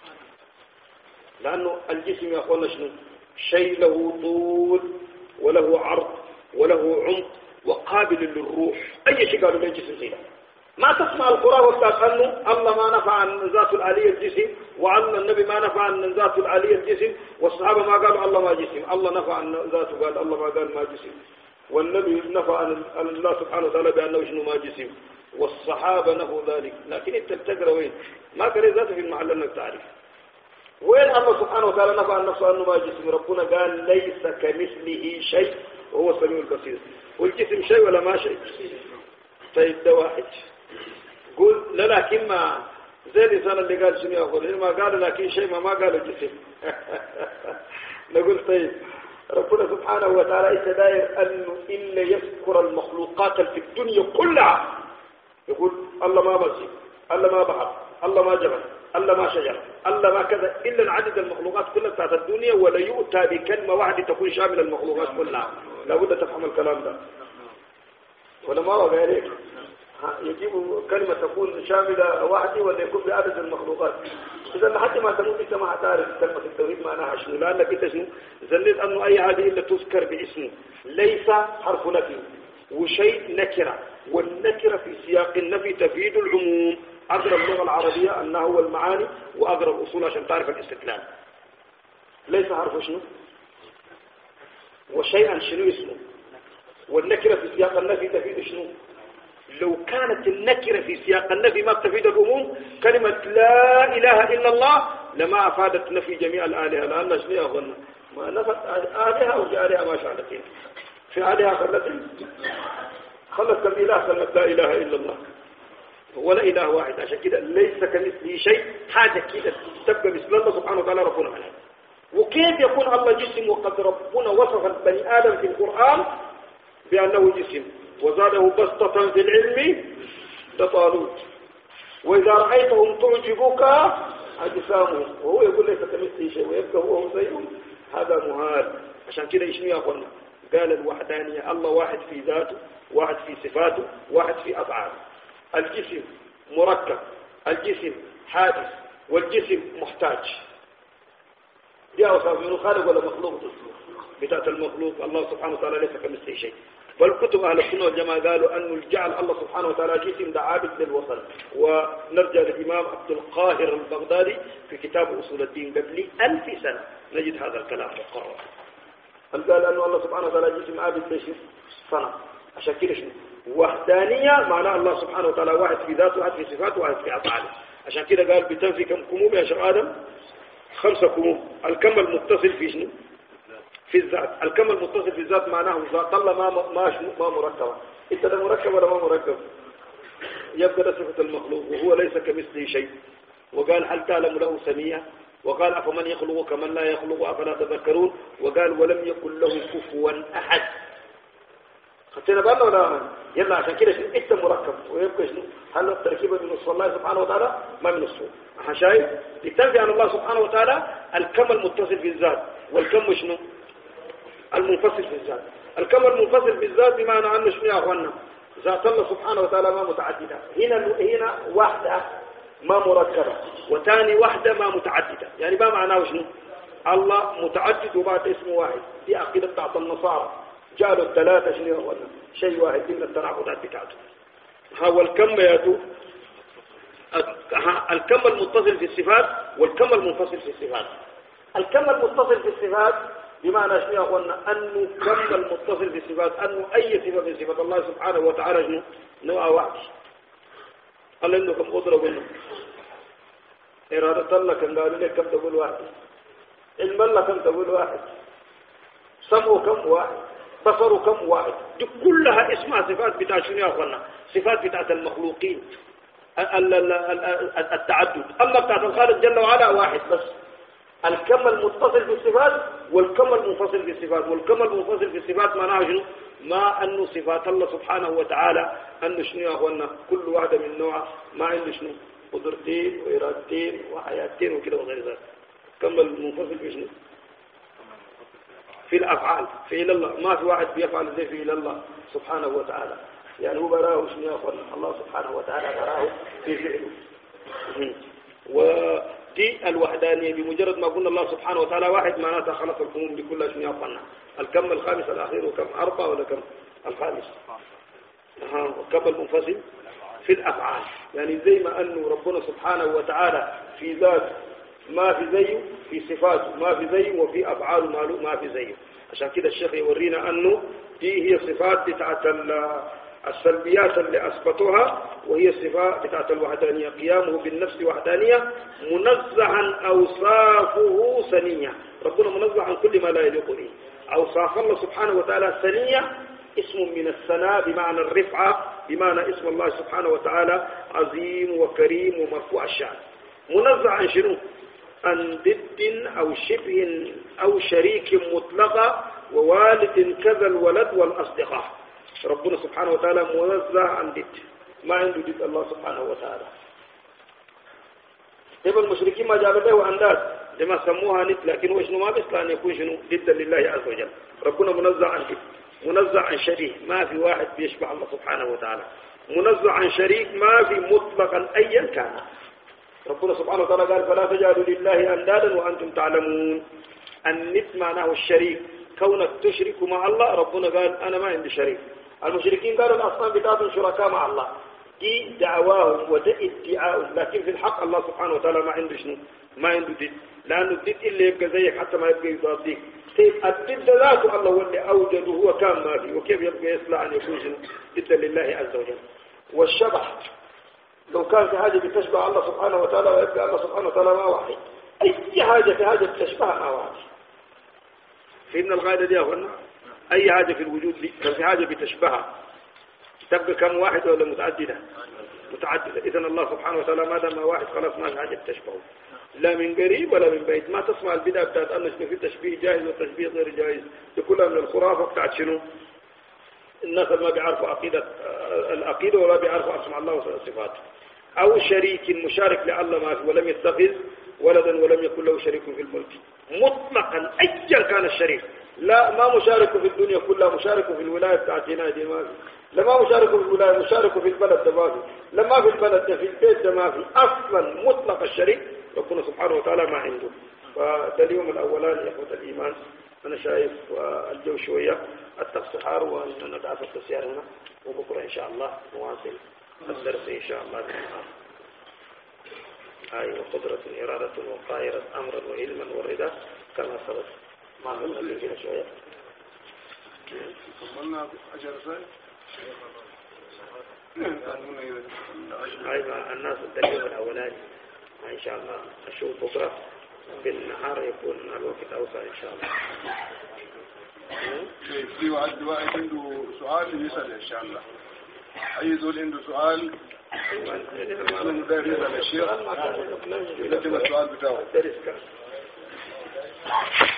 Speaker 1: لأنه الجسم يا أخوانا شنو؟ شيء له طول وله عرض وله عمق وقابل للروح. أي شيء قالوا له جسم زي ده. ما تسمع القرآن وقت أنه الله ما نفع عن ذات العلي الجسم، وعن النبي ما نفع عن ذات العلي الجسم، والصحابة ما قالوا الله ما جسم، الله نفع عن ذاته قال الله ما قال ما جسم، والنبي نفع عن الله سبحانه وتعالى بأنه شنو ما جسم، والصحابة نفوا ذلك. لكن انت بتقرأ وين؟ ما قال ذاته في المحل انك تعرف وين الله سبحانه وتعالى نفع عن نفسه أنه ما جسم. ربنا قال ليس كمثله شيء وهو السميع البصير. والجسم شيء ولا ما شيء؟ طيب ده واحد. قول لا لكن ما زي الإنسان اللي قال شنو يقول ما قال لكن شيء ما ما قال الجسم. نقول طيب ربنا سبحانه وتعالى إيش داير أنه إلا يذكر المخلوقات في الدنيا كلها، يقول الله ما مسجد، الله ما بحر، الله ما جبل، الله ما شجر، الله ما كذا، إلا العدد المخلوقات كلها بتاعت الدنيا، ولا يؤتى بكلمة واحدة تكون شاملة المخلوقات كلها. لابد تفهم الكلام ده ولا ما هو غيرك؟ يجيب كلمة تكون شاملة واحدة ولا يكون بعدد المخلوقات. إذا لحد ما تموت أنت ما هتعرف كلمة التوحيد معناها شنو، لأنك أنت شنو زلت أنه أي هذه إلا تذكر باسمه، ليس حرف نفي وشيء نكرة، والنكرة في سياق النفي تفيد العموم. أقرب اللغة العربية النحو والمعاني وأقرب الأصول عشان تعرف الاستدلال. ليس حرف شنو وشيئا شنو اسمه، والنكرة في سياق النفي تفيد شنو. لو كانت النكرة في سياق النفي ما تفيد العموم، كلمة لا إله إلا الله لما أفادت نفي جميع الآلهة، لأن شنو أظن ما نفت آلهة وفي آلهة ما شاءت في آلهة خلت خلت الإله خلت لا إله إلا الله ولا إله واحد. عشان كده ليس كمثله شيء، حاجة كده تبقى مثل الله سبحانه وتعالى ربنا عليه. وكيف يكون الله جسم وقد ربنا وصف البني آدم في القرآن بأنه جسم وزاده بسطة في العلم لطالوت، وإذا رأيتهم تعجبك أجسامهم، وهو يقول ليس كمثله شيء ويبقى هو زيهم، هذا مهال. عشان كده يشنو يا أخوانا؟ قال الوحدانية، الله واحد في ذاته، واحد في صفاته، واحد في أفعاله. الجسم مركب، الجسم حادث، والجسم محتاج. دي أوصاف من خالق ولا مخلوق؟ بتاعت المخلوق. الله سبحانه وتعالى ليس كمثله شيء. والكتب أهل السنة والجماعة قالوا أنه جعل الله سبحانه وتعالى جسم ده عابد للوصل. ونرجع للإمام عبد القاهر البغدادي في كتاب أصول الدين قبل ألف سنة نجد هذا الكلام مقرر. قال أنه الله سبحانه وتعالى جسم عابد ليش صنع. عشان كده شنو وحدانية معناه الله سبحانه وتعالى واحد في ذاته، واحد في صفاته، واحد في أفعاله. عشان كده قال بتنفي كم كموم يا شيخ آدم؟ خمسة كموم. الكم المتصل في شنو؟ في الذات. الكم المتصل في الذات معناه ذات الله ما ما شنو ما مركبة. انت ده مركب ولا ما مركب؟ يبقى ده صفة المخلوق، وهو ليس كمثله شيء. وقال هل تعلم له سميع؟ وقال أفمن يخلق كمن لا يخلق أفلا تذكرون؟ وقال ولم يكن له كفوا أحد. خدتنا بالنا ولا؟ يلا عشان كده شنو انت مركب ويبقى شنو هل التركيبه من نصف الله سبحانه وتعالى ما من نصفه. احنا شايف بتنفي عن الله سبحانه وتعالى الكم المتصل في الذات، والكم شنو المنفصل في الذات. الكم المنفصل في الذات بمعنى انه شنو يا اخوانا؟ ذات الله سبحانه وتعالى ما متعدده. هنا هنا واحده ما مركبه، وثاني واحده ما متعدده. يعني ما معناه شنو؟ الله متعدد وبعد اسم واحد. دي عقيدة بتاعت النصارى، جعلوا الثلاثة شنو ولا شيء واحد من التناقضات بتاعته. هو الكم ياتو الكم المتصل في الصفات والكم المنفصل في الصفات. الكم المتصل في الصفات بمعنى شنو يا اخوانا؟ انه كم المتصل في الصفات انه اي صفه من صفات الله سبحانه وتعالى شنو نوع واحد. قال عنده كم قدره منه، اراده الله كم قالوا لك كم تقول واحد، علم الله كم تقول واحد، سمعه كم واحد، بصره كم واحد. دي كلها اسمها صفات بتاع شنو يا اخوانا؟ صفات بتاعت المخلوقين التعدد. اما بتاعت الخالق جل وعلا واحد بس. الكم المتصل بالصفات والكم المنفصل بالصفات. والكم المنفصل بالصفات معناه شنو؟ ما انه صفات الله سبحانه وتعالى انه شنو يا اخوانا؟ كل واحده من نوع ما عنده شنو؟ قدرتين وارادتين وحياتين وكده وغير ذلك. كم المنفصل بشنو؟ في الافعال، فعل الله ما في واحد بيفعل زي فعل الله سبحانه وتعالى. يعني هو براه شنو يا اخوانا؟ الله سبحانه وتعالى براه في فعله. ودي الوحدانيه بمجرد ما قلنا الله سبحانه وتعالى واحد معناتها خلق الكون بكل شنو يا اخوانا؟ الكم الخامس الاخير وكم اربعه ولا كم الخامس؟ ها وكم المنفصل في الافعال. يعني زي ما انه ربنا سبحانه وتعالى في ذات ما في زيه، في صفاته ما في زيه، وفي افعاله ما في زيه. عشان كده الشيخ يورينا انه دي هي صفات بتاعت السلبيات اللي اثبتوها، وهي الصفات بتاعت الوحدانيه. قيامه بالنفس وحدانيه منزها اوصافه سنيه. ربنا منزه عن كل ما لا يليق به. اوصاف الله سبحانه وتعالى سنيه، اسم من الثناء بمعنى الرفعه، بمعنى اسم الله سبحانه وتعالى عظيم وكريم ومرفوع الشأن. منزه عن شنو؟ عن ضد أو شبه أو شريك مطلقة ووالد كذا الولد والأصدقاء. ربنا سبحانه وتعالى منزه عن ضد، ما عنده ضد الله سبحانه وتعالى. طيب المشركين ما جابوا له أنداد لما سموها ند، لكن هو شنو ما بيستطيع أن يكون شنو ضد لله عز وجل. ربنا منزه عن ضد، منزه عن شريك، ما في واحد بيشبه الله سبحانه وتعالى. منزه عن شريك ما في مطلقا أيا كان. ربنا سبحانه وتعالى قال فلا تجعلوا لله أندادا وأنتم تعلمون. الند معناه الشريك، كونك تشرك مع الله. ربنا قال أنا ما عندي شريك. المشركين قالوا الأصنام بتاعتهم شركاء مع الله. دي دعواهم وده ادعاءهم، لكن في الحق الله سبحانه وتعالى ما عنده شنو؟ ما عنده ضد، لأنه الضد اللي يبقى زيك حتى ما يبقى يضاديك. طيب الضد ذاته الله هو اللي أوجده، هو كان ما فيه، وكيف يبقى يصلح أن يكون شنو؟ ضد لله عز وجل. والشبه لو كان في حاجة بتشبه الله سبحانه وتعالى ويبقى الله سبحانه وتعالى ما واحد. أي حاجة في حاجة بتشبه ما واحد. فهمنا القاعدة دي يا أخوانا؟ أي حاجة في الوجود دي كان في حاجة بتشبهها تبقى كم واحد ولا متعددة؟ متعددة. إذن الله سبحانه وتعالى ما دام واحد خلاص ما في حاجة بتشبهه، لا من قريب ولا من بعيد. ما تسمع البدع بتاعت أنه في تشبيه جائز وتشبيه غير جائز، دي كلها من الخرافة بتاعت شنو؟ الناس ما بيعرفوا عقيدة العقيدة ولا بيعرفوا اسماء الله وصفاته. أو شريك مشارك لله ما فيه، ولم يتخذ ولدا ولم يكن له شريك في الملك مطلقا أيا كان الشريك. لا ما مشارك في الدنيا كلها، مشارك في الولاية بتاعتنا دي ما في. لما مشارك في الولاية مشارك في البلد ده ما في. لما في البلد ده في البيت ده ما في. أصلا مطلق الشريك ربنا سبحانه وتعالى ما عنده. فده اليوم الأولاني يا إخوة الإيمان. أنا شايف الجو شوية التفسحار ونتعافى التسيار هنا، وبكرة إن شاء الله نواصل الدرس إن شاء الله بالنهار. هاي وقدرة إرادة وقاهرة أمرا وعلما والرضا كما سبق. ما قلنا كده شوية.
Speaker 2: قلنا أجر زي.
Speaker 1: هاي الناس الدليل الأولاني إن شاء الله أشوف بكرة بالنهار يكون الوقت أوسع إن شاء الله.
Speaker 2: في واحد واحد عنده سؤال يسأل إن شاء الله. أي زول عنده سؤال يسأل مدرس على الشيخ لكن السؤال بتاعه.